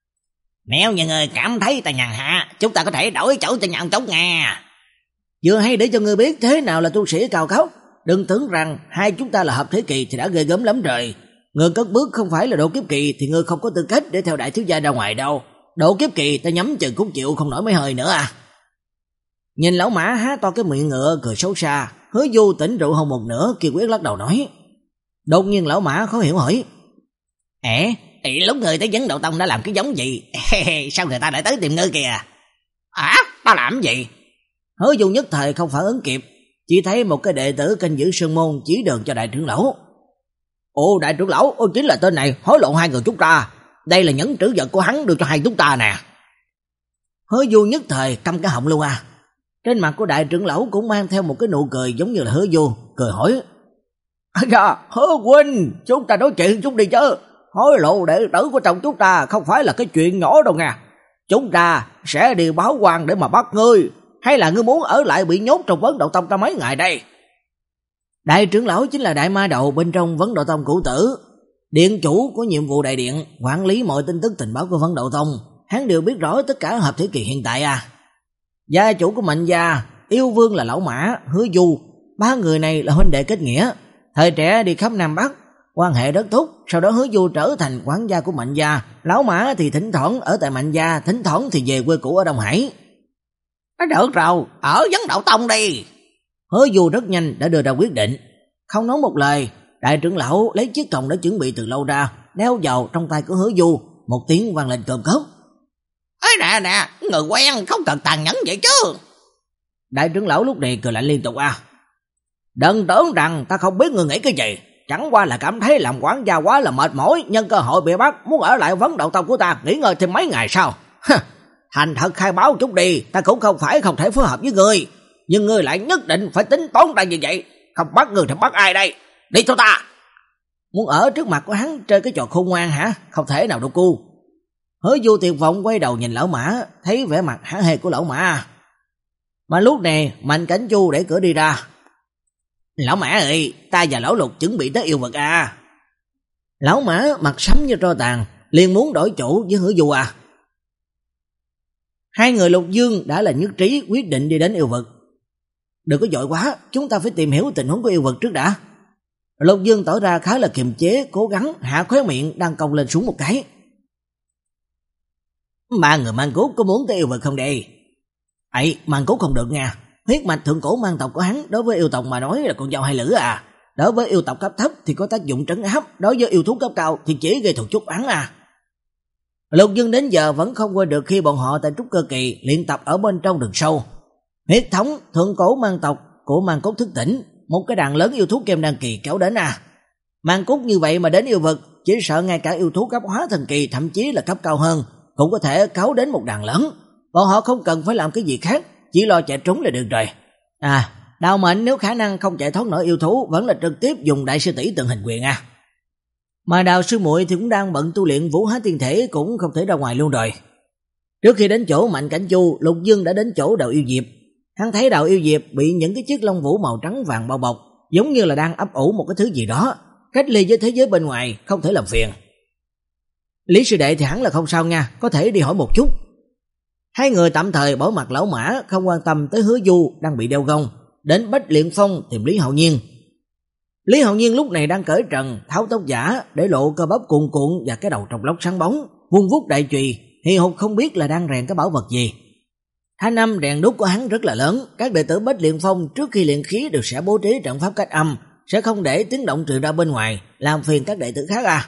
Nếu như người cảm thấy ta nhàn hạ, chúng ta có thể đổi chỗ cho nhau chút nghe. Vừa hay để cho ngươi biết thế nào là tu sĩ cao cấp. Đừng tưởng rằng hai chúng ta là hợp thế kỳ thì đã ghê gớm lắm rồi. Ngươi cất bước không phải là độ kiếp kỳ thì ngươi không có tư cách để theo đại thiếu gia ra ngoài đâu. Độ kiếp kỳ ta nhắm chừng cũng chịu không nổi mấy hơi nữa à. Nhìn lão Mã há to cái miệng ngựa cười xấu xa, Hứa Du tỉnh rượu hơn một nửa, kiên quyết lắc đầu nói. Đột nhiên lão Mã khó hiểu hỏi. Ê, lúc người tới vấn Độ Tông đã làm cái giống gì? Sao người ta lại tới tìm ngươi kìa? À, tao làm gì? Hứa Du nhất thời không phản ứng kịp, chỉ thấy một cái đệ tử canh giữ sơn môn chỉ đường cho đại trưởng lão. Ồ, đại trưởng lão, ô chính là tên này hối lộ hai người chúng ta. Đây là nhẫn trữ vật của hắn đưa cho hai chúng ta nè. Hứa Du nhất thời câm cái họng luôn à. Trên mặt của đại trưởng lão cũng mang theo một cái nụ cười giống như là Hứa Du, cười hỏi. À dạ, Hứa huynh, chúng ta nói chuyện chút đi chứ. Hối lộ đệ tử của trong chúng ta không phải là cái chuyện nhỏ đâu nha. Chúng ta sẽ đi báo quan để mà bắt ngươi. Hay là ngươi muốn ở lại bị nhốt trong Vấn Độ Tông ta mấy ngày đây? Đại trưởng lão chính là đại ma đầu bên trong Vấn Độ Tông cũ tử, điện chủ của nhiệm vụ đại điện, quản lý mọi tin tức tình báo của Vấn Độ Tông. Hắn đều biết rõ tất cả hợp thế kỳ hiện tại à. Gia chủ của Mạnh gia, yêu vương là lão Mã, Hứa Du, ba người này là huynh đệ kết nghĩa, thời trẻ đi khắp Nam Bắc, quan hệ rất tốt. Sau đó Hứa Du trở thành quản gia của Mạnh gia, lão Mã thì thỉnh thoảng ở tại Mạnh gia, thỉnh thoảng thì về quê cũ ở Đông Hải. Được rồi, ở Vấn Độ Tông đi. Hứa Du rất nhanh đã đưa ra quyết định, không nói một lời. Đại trưởng lão lấy chiếc còng đã chuẩn bị từ lâu ra, đeo vào trong tay của Hứa Du, một tiếng vang lên cộm cốc. Ê nè nè, người quen không cần tàn nhẫn vậy chứ. Đại trưởng lão lúc này cười lạnh liên tục à. Đừng tưởng rằng ta không biết người nghĩ cái gì, chẳng qua là cảm thấy làm quản gia quá là mệt mỏi, nhân cơ hội bị bắt muốn ở lại Vấn Độ Tông của ta nghỉ ngơi thêm mấy ngày sao. Thành thật khai báo chút đi, ta cũng không phải không thể phối hợp với ngươi, nhưng ngươi lại nhất định phải tính toán ra như vậy. Không bắt ngươi thì bắt ai đây? Đi cho ta. Muốn ở trước mặt của hắn chơi cái trò khôn ngoan hả? Không thể nào đâu cu. Hứa Du tuyệt vọng quay đầu nhìn lão Mã, thấy vẻ mặt hả hê của lão Mã. Mà lúc này Mạnh Cảnh Chu để cửa đi ra. Lão Mã ơi, ta và lão Lục chuẩn bị tới yêu vực à. Lão Mã mặt sẫm như tro tàn, liền muốn đổi chỗ với Hứa Du à. Hai người Lục Dương đã là nhất trí quyết định đi đến yêu vực. Đừng có vội quá, chúng ta phải tìm hiểu tình huống của yêu vực trước đã. Lục Dương tỏ ra khá là kiềm chế, cố gắng hạ khóe miệng đang cong lên xuống một cái. Ba người Mang Cốt có muốn tới yêu vực không đây? Ấy, Mang Cốt không được nha. Huyết mạch thượng cổ mang tộc của hắn đối với yêu tộc mà nói là con dao hai lửa à. Đối với yêu tộc cấp thấp thì có tác dụng trấn áp, đối với yêu thú cấp cao thì chỉ gây thuật chút án à. Lục Dương đến giờ vẫn không quên được khi bọn họ tại trúc cơ kỳ luyện tập ở bên trong rừng sâu. Huyết thống thượng cổ mang tộc của Mang Cốt thức tỉnh, một cái đàn lớn yêu thú kem đan kỳ kéo đến à. Mang Cốt như vậy mà đến yêu vực, chỉ sợ ngay cả yêu thú cấp hóa thần kỳ thậm chí là cấp cao hơn cũng có thể cáo đến một đàn lớn. Bọn họ không cần phải làm cái gì khác, chỉ lo chạy trốn là được rồi. À, Đào Mệnh nếu khả năng không chạy thoát nổi yêu thú vẫn là trực tiếp dùng đại sư tỷ tượng hình quyền à. Mà Đào sư muội thì cũng đang bận tu luyện Vũ Hóa Tiên Thể, cũng không thể ra ngoài luôn rồi. Trước khi đến chỗ Mạnh Cảnh Chu, Lục Dương đã đến chỗ Đào Yêu Diệp. Hắn thấy Đào Yêu Diệp bị những cái chiếc lông vũ màu trắng vàng bao bọc, giống như là đang ấp ủ một cái thứ gì đó, cách ly với thế giới bên ngoài, không thể làm phiền. Lý sư đệ thì hắn là không sao nha, có thể đi hỏi một chút. Hai người tạm thời bỏ mặt lão Mã, không quan tâm tới Hứa Du đang bị đeo gông, đến Bách Luyện Phong tìm Lý Hạo Nhiên. Lý Hạo Nhiên lúc này đang cởi trần, tháo tóc giả, để lộ cơ bắp cuộn cuộn và cái đầu trọc lóc sáng bóng, vung vút đại chùy, hì hục không biết là đang rèn cái bảo vật gì. Hai năm rèn đúc của hắn rất là lớn, các đệ tử Bách Luyện Phong trước khi luyện khí đều sẽ bố trí trận pháp cách âm, sẽ không để tiếng động truyền ra bên ngoài, làm phiền các đệ tử khác à.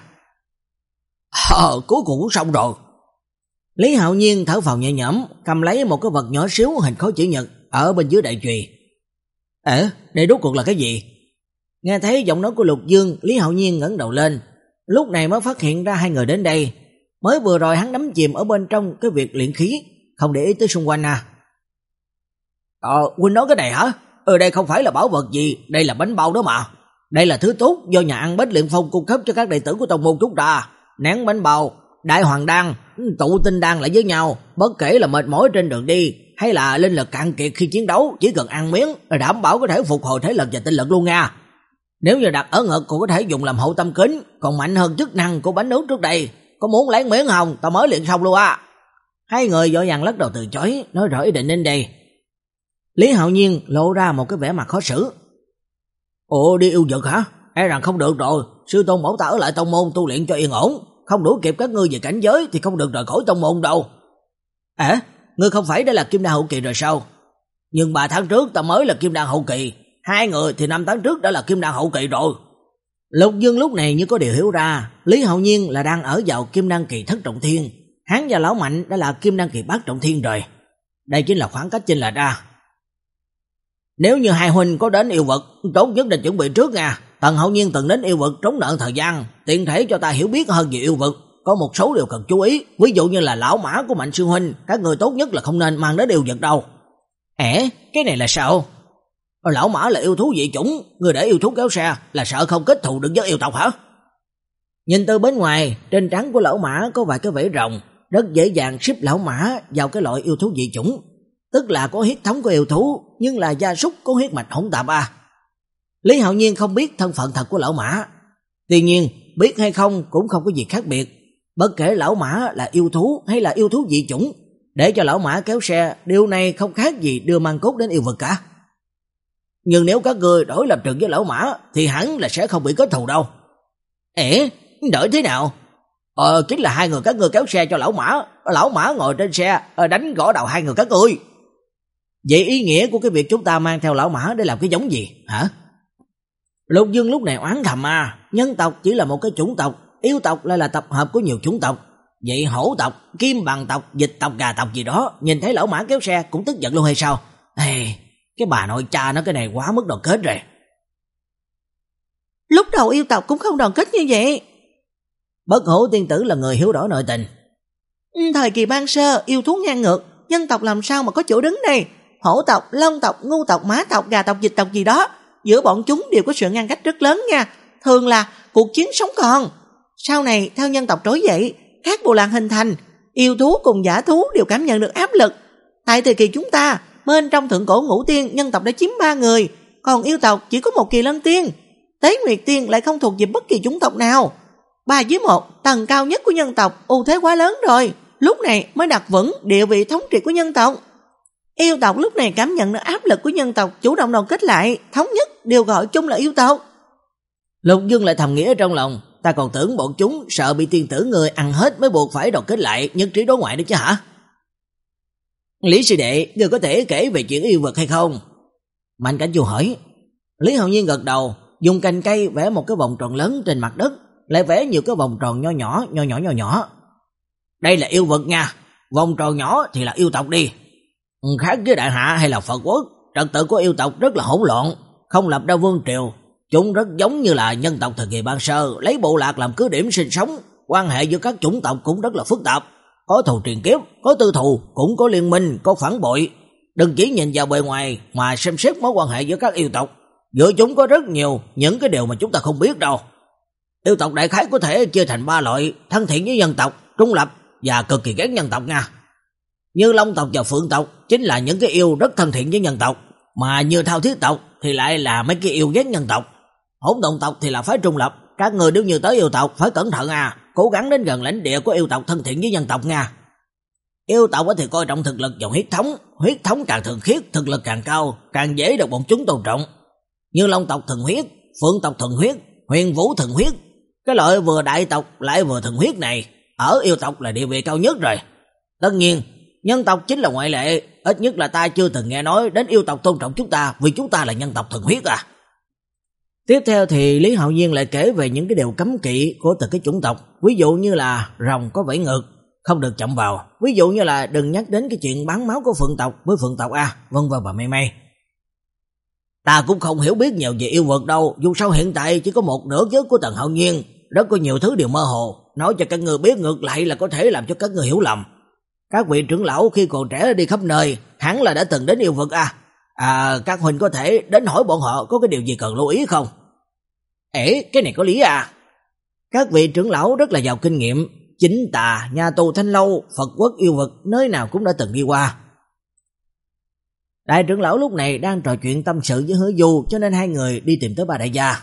Ờ, cuối cùng cũng xong rồi. Lý Hạo Nhiên thở phào nhẹ nhõm, cầm lấy một cái vật nhỏ xíu hình khối chữ nhật ở bên dưới đại chùy. Ê, đây rốt cuộc là cái gì? Nghe thấy giọng nói của Lục Dương, Lý Hạo Nhiên ngẩng đầu lên, lúc này mới phát hiện ra hai người đến đây. Mới vừa rồi hắn đắm chìm ở bên trong cái việc luyện khí, không để ý tới xung quanh à. Ờ, huynh nói cái này hả? Ở đây không phải là bảo vật gì, đây là bánh bao đó mà. Đây là thứ tốt do nhà ăn Bách Luyện Phong cung cấp cho các đệ tử của tông môn chúng ta. Nén bánh bao, đại hoàng đan, tụ tinh đan lại với nhau, bất kể là mệt mỏi trên đường đi hay là linh lực cạn kiệt khi chiến đấu, chỉ cần ăn miếng đảm bảo có thể phục hồi thể lực và tinh lực luôn nha. Nếu như đặt ở ngực cũng có thể dùng làm hậu tâm kính, còn mạnh hơn chức năng của bánh nướng trước đây. Có muốn lấy miếng không? Tao mới luyện xong luôn á. Hai người vội vàng lắc đầu từ chối, nói rõ ý định đến đây. Lý Hạo Nhiên lộ ra một cái vẻ mặt khó xử. Ủa, đi yêu vực hả? E rằng không được rồi, sư tôn bảo ta ở lại tông môn tu luyện cho yên ổn, không đuổi kịp các ngươi về cảnh giới thì không được rời khỏi tông môn đâu. À, ngươi không phải đã là kim đan hậu kỳ rồi sao? Nhưng ba tháng trước ta mới là kim đan hậu kỳ, hai người thì năm tháng trước đã là kim đan hậu kỳ rồi. Lục Dương lúc này như có điều hiểu ra, Lý Hạo Nhiên là đang ở vào kim đan kỳ thất trọng thiên, hắn và lão Mạnh đã là kim đan kỳ bát trọng thiên rồi. Đây chính là khoảng cách chênh lệch ra. Nếu như hai huynh có đến yêu vực, tốt nhất là chuẩn bị trước nha. Tần Hạo Nhiên từng đến yêu vực trốn nợ thời gian, tiện thể cho ta hiểu biết hơn về yêu vực. Có một số điều cần chú ý, ví dụ như là lão mã của Mạnh sư huynh, các người tốt nhất là không nên mang đến yêu vực đâu. Ẻ, cái này là sao? Lão mã là yêu thú dị chủng, người để yêu thú kéo xe là sợ không kết thù được với yêu tộc hả? Nhìn từ bên ngoài, trên trán của lão mã có vài cái vảy rồng, rất dễ dàng xếp lão mã vào cái loại yêu thú dị chủng, tức là có huyết thống của yêu thú, nhưng là gia súc có huyết mạch hỗn tạp à. Lý Hạo Nhiên không biết thân phận thật của lão mã, tuy nhiên biết hay không cũng không có gì khác biệt, bất kể lão mã là yêu thú hay là yêu thú dị chủng, để cho lão mã kéo xe, điều này không khác gì đưa mang cốt đến yêu vực cả. Nhưng nếu các người đổi lập trường với lão mã thì hẳn là sẽ không bị kết thù đâu. Ế, đổi thế nào? Ờ, chính là hai người các ngươi kéo xe cho lão mã, lão mã ngồi trên xe đánh gõ đầu hai người các ngươi. Vậy ý nghĩa của cái việc chúng ta mang theo lão mã để làm cái giống gì hả? Lục Dương lúc này oán thầm à, nhân tộc chỉ là một cái chủng tộc, yêu tộc lại là tập hợp của nhiều chủng tộc. Vậy hổ tộc, kim bằng tộc, dịch tộc, gà tộc gì đó, nhìn thấy lão mã kéo xe cũng tức giận luôn hay sao? Ê, cái bà nội cha nó cái này quá mức đoàn kết rồi. Lúc đầu yêu tộc cũng không đoàn kết như vậy. Bất Hổ tiên tử là người hiểu rõ nội tình. Thời kỳ ban sơ, yêu thú ngang ngược, nhân tộc làm sao mà có chỗ đứng đây? Hổ tộc, long tộc, ngu tộc, mã tộc, gà tộc, dịch tộc gì đó, giữa bọn chúng đều có sự ngăn cách rất lớn nha. Thường là cuộc chiến sống còn. Sau này theo nhân tộc trỗi dậy, các bộ lạc hình thành, yêu thú cùng giả thú đều cảm nhận được áp lực. Tại thời kỳ chúng ta, bên trong thượng cổ ngũ tiên, nhân tộc đã chiếm ba người, còn yêu tộc chỉ có một kỳ lân tiên. Tế Nguyệt tiên lại không thuộc về bất kỳ chủng tộc nào. Ba với một, tầng cao nhất của nhân tộc, ưu thế quá lớn rồi, lúc này mới đặt vững địa vị thống trị của nhân tộc. Yêu tộc lúc này cảm nhận được áp lực của nhân tộc, chủ động đoàn kết lại, thống nhất, đều gọi chung là yêu tộc. Lục Dương lại thầm nghĩ ở trong lòng, ta còn tưởng bọn chúng sợ bị tiên tử người ăn hết mới buộc phải đoàn kết lại, nhất trí đối ngoại đấy chứ hả? Lý sư đệ, ngươi có thể kể về chuyện yêu vật hay không? Mạnh Cảnh Chu hỏi. Lý Hạo Nhiên gật đầu, dùng cành cây vẽ một cái vòng tròn lớn trên mặt đất, lại vẽ nhiều cái vòng tròn nho nhỏ, nho nhỏ nho nhỏ. Đây là yêu vật nha, vòng tròn nhỏ thì là yêu tộc đi. Khác với đại hạ hay là Phật quốc, trật tự của yêu tộc rất là hỗn loạn, không lập ra vương triều. Chúng rất giống như là nhân tộc thời kỳ ban sơ, lấy bộ lạc làm cứ điểm sinh sống, quan hệ giữa các chủng tộc cũng rất là phức tạp. Có thù truyền kiếp, có tư thù, cũng có liên minh, có phản bội. Đừng chỉ nhìn vào bề ngoài mà xem xét mối quan hệ giữa các yêu tộc. Giữa chúng có rất nhiều những cái điều mà chúng ta không biết đâu. Yêu tộc đại khái có thể chia thành ba loại: thân thiện với nhân tộc, trung lập và cực kỳ ghét nhân tộc nha. Như Long tộc và Phượng tộc chính là những cái yêu rất thân thiện với nhân tộc, mà như Thao Thiết tộc thì lại là mấy cái yêu ghét nhân tộc. Hỗn Độn tộc thì là phái trung lập. Các người nếu như tới yêu tộc phải cẩn thận à, cố gắng đến gần lãnh địa của yêu tộc thân thiện với nhân tộc nha. Yêu tộc thì coi trọng thực lực và huyết thống, huyết thống càng thuần khiết, thực lực càng cao, càng dễ được bọn chúng tôn trọng. Như Long tộc thuần huyết, Phượng tộc thuần huyết, Huyền Vũ thuần huyết, cái loại vừa đại tộc lại vừa thuần huyết này ở yêu tộc là địa vị cao nhất rồi. Tất nhiên, nhân tộc chính là ngoại lệ, ít nhất là ta chưa từng nghe nói đến yêu tộc tôn trọng chúng ta vì chúng ta là nhân tộc thuần huyết à. Tiếp theo thì Lý Hạo Nhiên lại kể về những cái điều cấm kỵ của từng cái chủng tộc, ví dụ như là rồng có vảy ngược, không được chậm vào, ví dụ như là đừng nhắc đến cái chuyện bán máu của Phượng tộc với Phượng tộc a, vân vân và mây mây. Ta cũng không hiểu biết nhiều về yêu vật đâu, dù sao hiện tại chỉ có một nửa giới của Tần Hạo Nhiên, rất có nhiều thứ đều mơ hồ, nói cho các người biết ngược lại là có thể làm cho các người hiểu lầm. Các vị trưởng lão khi còn trẻ đi khắp nơi, hẳn là đã từng đến yêu vật à. À, các huynh có thể đến hỏi bọn họ có cái điều gì cần lưu ý không? Ê, cái này có lý à? Các vị trưởng lão rất là giàu kinh nghiệm, Chính tà, nhà tù Thanh Lâu, Phật quốc yêu vực nơi nào cũng đã từng đi qua. Đại trưởng lão lúc này đang trò chuyện tâm sự với Hứa Du, cho nên hai người đi tìm tới Ba đại gia.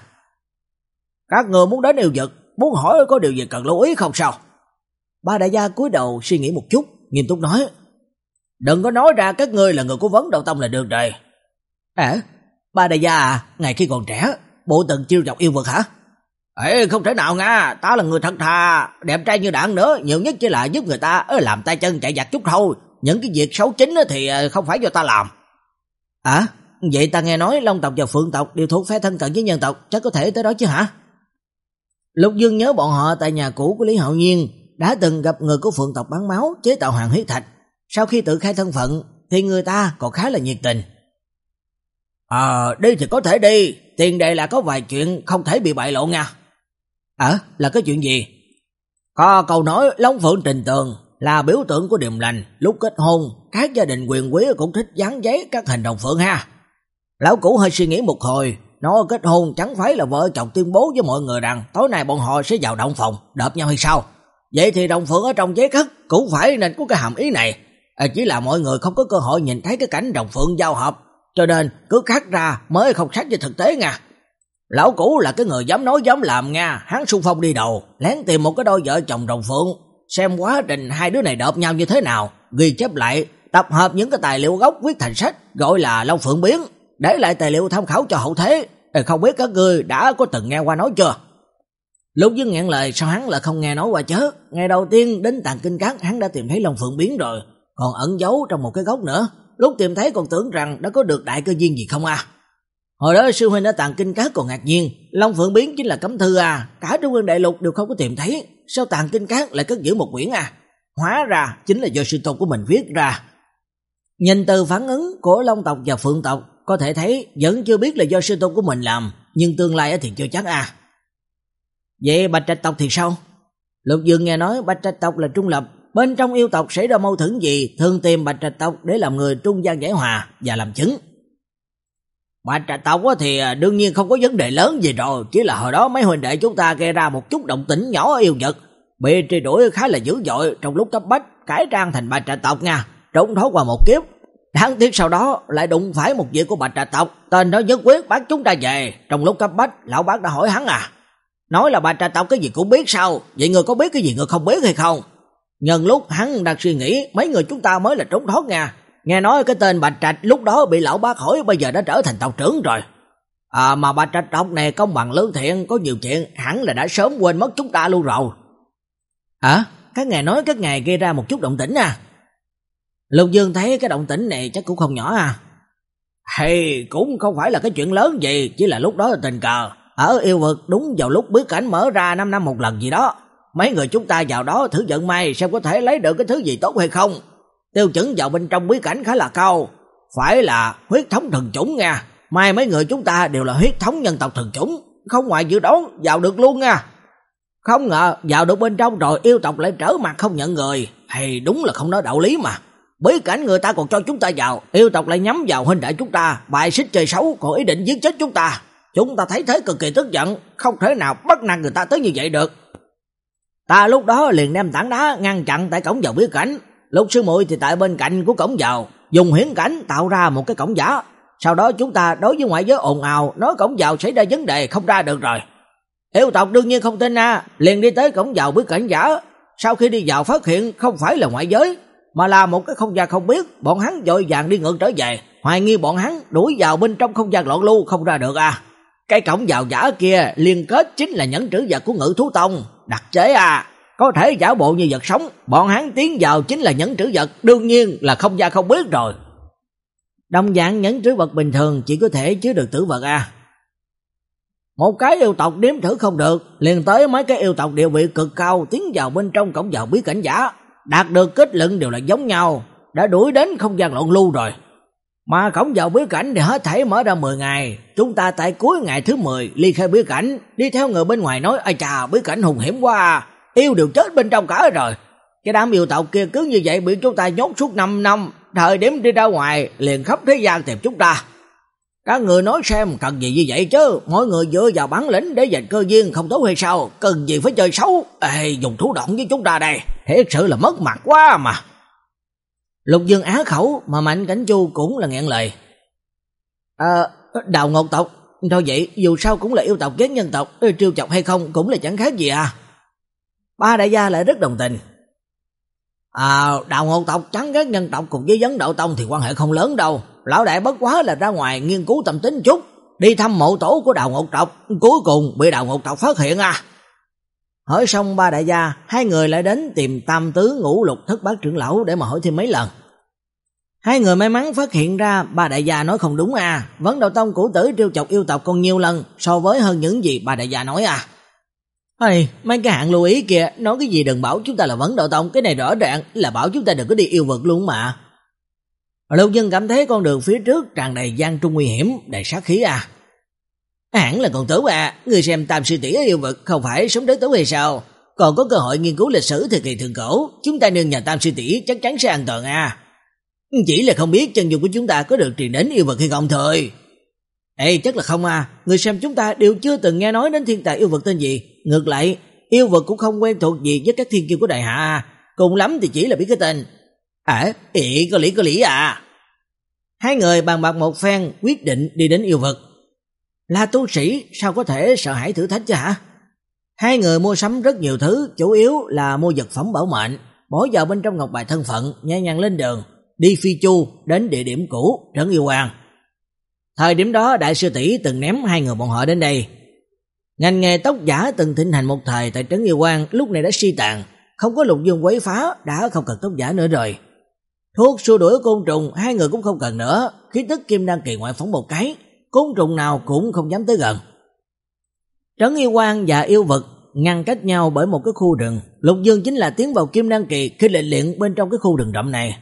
Các người muốn đến yêu vực, muốn hỏi có điều gì cần lưu ý không sao? Ba đại gia cúi đầu suy nghĩ một chút, nghiêm túc nói. Đừng có nói ra các ngươi là người của Vấn Đạo Tông là được rồi. À, Ba đại gia à, ngày khi còn trẻ, bộ từng chiêu dọc yêu vực hả? Ê, không thể nào nha, ta là người thật thà, đẹp trai như đạn nữa, nhiều nhất chỉ là giúp người ta làm tay chân chạy giặt chút thôi. Những cái việc xấu chính thì không phải do ta làm. À, vậy ta nghe nói Long tộc và Phượng tộc đều thuộc phe thân cận với nhân tộc, chắc có thể tới đó chứ hả? Lục Dương nhớ bọn họ tại nhà cũ của Lý Hạo Nhiên đã từng gặp người của Phượng tộc bán máu chế tạo hoàng huyết thạch. Sau khi tự khai thân phận thì người ta còn khá là nhiệt tình. Ờ, à, đi thì có thể đi, tiền đề là có vài chuyện không thể bị bại lộ nha. À, là cái chuyện gì? Có câu nói Long Phượng Trình Tường là biểu tượng của điềm lành, lúc kết hôn, các gia đình quyền quý cũng thích dán giấy các hình đồng phượng ha. Lão cũ hơi suy nghĩ một hồi, nó kết hôn chẳng phải là vợ chồng tuyên bố với mọi người rằng tối nay bọn họ sẽ vào động phòng, đợp nhau hay sao? Vậy thì đồng phượng ở trong giấy khất cũng phải nên có cái hàm ý này. À, chỉ là mọi người không có cơ hội nhìn thấy cái cảnh đồng phượng giao hợp, cho nên cứ khắc ra mới không sát với thực tế nha. Lão cũ là cái người dám nói dám làm nha, hắn xung phong đi đầu, lén tìm một cái đôi vợ chồng đồng phượng, xem quá trình hai đứa này đợp nhau như thế nào, ghi chép lại, tập hợp những cái tài liệu gốc viết thành sách, gọi là Long Phượng Biến, để lại tài liệu tham khảo cho hậu thế. Không biết các ngươi đã có từng nghe qua nói chưa? Lục Dương nghẹn lời, sao hắn là không nghe nói qua chứ? Ngày đầu tiên đến Tàng Kinh Các hắn đã tìm thấy Long Phượng Biến rồi, còn ẩn giấu trong một cái góc nữa. Lúc tìm thấy còn tưởng rằng đã có được đại cơ duyên gì không à. Hồi đó sư huynh ở Tàng Kinh Các còn ngạc nhiên, Long Phượng Biến chính là cấm thư à, cả Trung Nguyên đại lục đều không có tìm thấy, sao Tàng Kinh Các lại cất giữ một quyển à? Hóa ra chính là do sư tôn của mình viết ra. Nhìn từ phản ứng của Long tộc và Phượng tộc, có thể thấy vẫn chưa biết là do sư tôn của mình làm, nhưng tương lai thì chưa chắc à. Vậy Bạch Trạch tộc thì sao? Lục Dương nghe nói Bạch Trạch tộc là trung lập, bên trong yêu tộc xảy ra mâu thuẫn gì thường tìm Bạch Trạch tộc để làm người trung gian giải hòa và làm chứng. Bạch Trạch tộc thì đương nhiên không có vấn đề lớn gì rồi, chỉ là hồi đó mấy huynh đệ chúng ta gây ra một chút động tĩnh nhỏ ở yêu vật, bị truy đuổi khá là dữ dội, trong lúc cấp bách cải trang thành Bạch Trạch tộc nha, trốn thoát qua một kiếp. Đáng tiếc sau đó lại đụng phải một vị của Bạch Trạch tộc, tên đó nhất quyết bắt chúng ta về. Trong lúc cấp bách, lão bác đã hỏi hắn à, nói là Bạch Trạch tộc cái gì cũng biết sao, vậy người có biết cái gì người không biết hay không? Nhân lúc hắn đang suy nghĩ, mấy người chúng ta mới là trốn thoát nha. Nghe nói cái tên Bạch Trạch lúc đó bị lão bác hỏi, bây giờ đã trở thành tộc trưởng rồi. À mà Bạch Trạch tộc này công bằng lương thiện, có nhiều chuyện hẳn là đã sớm quên mất chúng ta luôn rồi. À, các ngài nói các ngài gây ra một chút động tĩnh à? Lục Dương thấy cái động tĩnh này chắc cũng không nhỏ à. Hay cũng không phải là cái chuyện lớn gì, chỉ là lúc đó là tình cờ. Ở yêu vực đúng vào lúc bí cảnh mở ra năm năm một lần gì đó, mấy người chúng ta vào đó thử vận may xem có thể lấy được cái thứ gì tốt hay không. Tiêu chuẩn vào bên trong bí cảnh khá là cao, phải là huyết thống thần chủng nha. May mấy người chúng ta đều là huyết thống nhân tộc thần chủng, không ngoài dự đoán vào được luôn nha. Không ngờ vào được bên trong rồi yêu tộc lại trở mặt không nhận người, hay đúng là không nói đạo lý mà. Bí cảnh người ta còn cho chúng ta vào, yêu tộc lại nhắm vào huynh đệ chúng ta, bài xích chơi xấu, còn ý định giết chết chúng ta. Chúng ta thấy thế cực kỳ tức giận, không thể nào bắt nạt người ta tới như vậy được. Ta lúc đó liền đem tảng đá ngăn chặn tại cổng vào bí cảnh, Lục sư muội thì tại bên cạnh của cổng vào, dùng huyễn cảnh tạo ra một cái cổng giả. Sau đó chúng ta đối với ngoại giới ồn ào, nói cổng vào xảy ra vấn đề không ra được rồi. Yêu tộc đương nhiên không tin à, liền đi tới cổng vào bí cảnh giả. Sau khi đi vào phát hiện không phải là ngoại giới, mà là một cái không gian không biết, bọn hắn vội vàng đi ngược trở về, hoài nghi bọn hắn đuổi vào bên trong không gian loạn lưu không ra được à. Cái cổng vào giả kia liên kết chính là nhẫn trữ vật của Ngự Thú Tông, đặc chế à, có thể giả bộ như vật sống, bọn hắn tiến vào chính là nhẫn trữ vật, đương nhiên là không gian không biết rồi. Đồng dạng nhẫn trữ vật bình thường chỉ có thể chứa được tử vật à. Một cái yêu tộc đếm thử không được, liền tới mấy cái yêu tộc địa vị cực cao tiến vào bên trong cổng vào bí cảnh giả, đạt được kết luận đều là giống nhau, đã đuổi đến không gian loạn lưu rồi. Mà cổng vào bí cảnh thì hết thảy mở ra mười ngày, chúng ta tại cuối ngày thứ mười ly khai bí cảnh, đi theo người bên ngoài nói ai chà bí cảnh hùng hiểm quá, yêu đều chết bên trong cả rồi. Cái đám yêu tộc kia cứ như vậy bị chúng ta nhốt suốt năm năm, thời điểm đi ra ngoài liền khắp thế gian tìm chúng ta. Các người nói xem cần gì như vậy chứ, mỗi người dựa vào bản lĩnh để giành cơ duyên không tốt hay sao, cần gì phải chơi xấu. Ê, dùng thủ đoạn với chúng ta đây, thiệt sự là mất mặt quá mà. Lục Dương á khẩu mà Mạnh Cảnh Chu cũng là nghẹn lời. À, Đào Ngột tộc, thôi vậy, dù sao cũng là yêu tộc ghét nhân tộc, trêu chọc hay không cũng là chẳng khác gì à. Ba đại gia lại rất đồng tình. À, Đào Ngột tộc chẳng ghét nhân tộc cùng với Vấn Đạo Tông thì quan hệ không lớn đâu. Lão đại bất quá là ra ngoài nghiên cứu tâm tính chút, đi thăm mộ tổ của Đào Ngột tộc, cuối cùng bị Đào Ngột tộc phát hiện à. Hỏi xong ba đại gia, hai người lại đến tìm Tam Tứ Ngũ Lục Thất Bát trưởng lão để mà hỏi thêm mấy lần. Hai người may mắn phát hiện ra ba đại gia nói không đúng à, Vấn Đạo Tông cũ tử trêu chọc yêu tộc còn nhiều lần so với hơn những gì ba đại gia nói à. Ê, mấy cái hạng lưu ý kìa, nói cái gì đừng bảo chúng ta là Vấn Đạo Tông, cái này rõ ràng là bảo chúng ta đừng có đi yêu vực luôn mà. Lục Dương cảm thấy con đường phía trước tràn đầy gian trung nguy hiểm, đầy sát khí à. Hẳn là còn tử à, người xem Tam sư tỷ ở yêu vực không phải sống đến tử hay sao? Còn có cơ hội nghiên cứu lịch sử thời kỳ thượng cổ, chúng ta nương nhà Tam sư tỷ chắc chắn sẽ an toàn à. Chỉ là không biết chân dung của chúng ta có được truyền đến yêu vực hay không thôi. Ê, chắc là không à, người xem chúng ta đều chưa từng nghe nói đến thiên tài yêu vực tên gì. Ngược lại, yêu vực cũng không quen thuộc gì với các thiên kiêu của đại hạ à. Cùng lắm thì chỉ là biết cái tên. À, ị, có lý có lý à. Hai người bàn bạc một phen quyết định đi đến yêu vực. Là tu sĩ sao có thể sợ hãi thử thách chứ hả? Hai người mua sắm rất nhiều thứ, chủ yếu là mua vật phẩm bảo mệnh, bỏ vào bên trong ngọc bài thân phận, nhẹ nhàng lên đường, đi phi chu đến địa điểm cũ Trấn Yêu Hoàng. Thời điểm đó đại sư tỷ từng ném hai người bọn họ đến đây. Ngành nghề tóc giả từng thịnh hành một thời tại Trấn Yêu Hoàng, lúc này đã suy tàn, không có Lục Dương quấy phá, đã không cần tóc giả nữa rồi. Thuốc xua đuổi côn trùng hai người cũng không cần nữa, khí tức kim đan kỳ ngoại phóng một cái, côn trùng nào cũng không dám tới gần. Trấn Yêu Hoàng và yêu vực ngăn cách nhau bởi một cái khu rừng, Lục Dương chính là tiến vào kim đan kỳ khi luyện luyện bên trong cái khu rừng rậm này.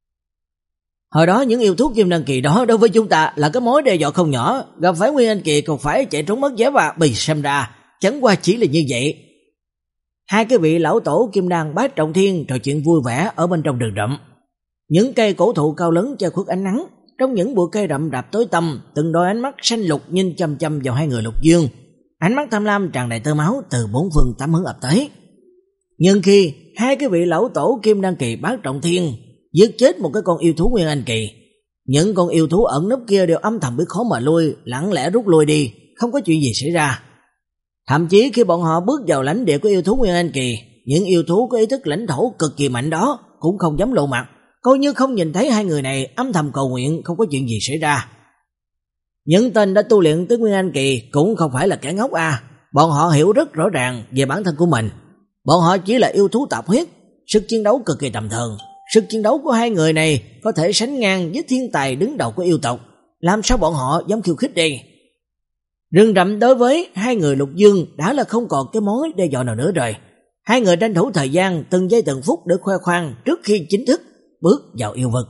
Hồi đó những yêu thú kim đan kỳ đó đối với chúng ta là cái mối đe dọa không nhỏ, gặp phải Nguyên Anh kỳ còn phải chạy trốn mất giá và bị xem ra, chẳng qua chỉ là như vậy. Hai cái vị lão tổ kim đan Bát Trọng Thiên trò chuyện vui vẻ ở bên trong rừng rậm. Những cây cổ thụ cao lớn che khuất ánh nắng, trong những bụi cây rậm rạp tối tăm, từng đôi ánh mắt xanh lục nhìn chăm chăm vào hai người Lục Dương. Ánh mắt tham lam tràn đầy tơ máu từ bốn phương tám hướng ập tới. Nhưng khi hai cái vị lão tổ kim đan kỳ Bát Trọng Thiên giết chết một cái con yêu thú Nguyên Anh kỳ, những con yêu thú ẩn nấp kia đều âm thầm biết khó mà lui, lặng lẽ rút lui đi, không có chuyện gì xảy ra. Thậm chí khi bọn họ bước vào lãnh địa của yêu thú Nguyên Anh kỳ, những yêu thú có ý thức lãnh thổ cực kỳ mạnh đó cũng không dám lộ mặt, coi như không nhìn thấy hai người này, âm thầm cầu nguyện không có chuyện gì xảy ra. Những tên đã tu luyện tới Nguyên Anh kỳ cũng không phải là kẻ ngốc à, bọn họ hiểu rất rõ ràng về bản thân của mình. Bọn họ chỉ là yêu thú tạp huyết, sức chiến đấu cực kỳ tầm thường. Sức chiến đấu của hai người này có thể sánh ngang với thiên tài đứng đầu của yêu tộc, làm sao bọn họ dám khiêu khích đi. Rừng rậm đối với hai người Lục Dương đã là không còn cái mối đe dọa nào nữa rồi. Hai người tranh thủ thời gian từng giây từng phút để khoe khoang trước khi chính thức bước vào yêu vực.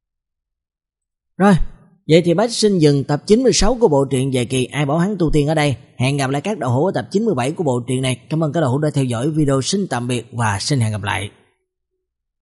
Rồi, vậy thì bác xin dừng tập chín mươi sáu của bộ truyện về kỳ Ai Bảo Hắn Tu Tiên ở đây. Hẹn gặp lại các đạo hữu ở tập chín mươi bảy của bộ truyện này. Cảm ơn các đạo hữu đã theo dõi video, xin tạm biệt và xin hẹn gặp lại.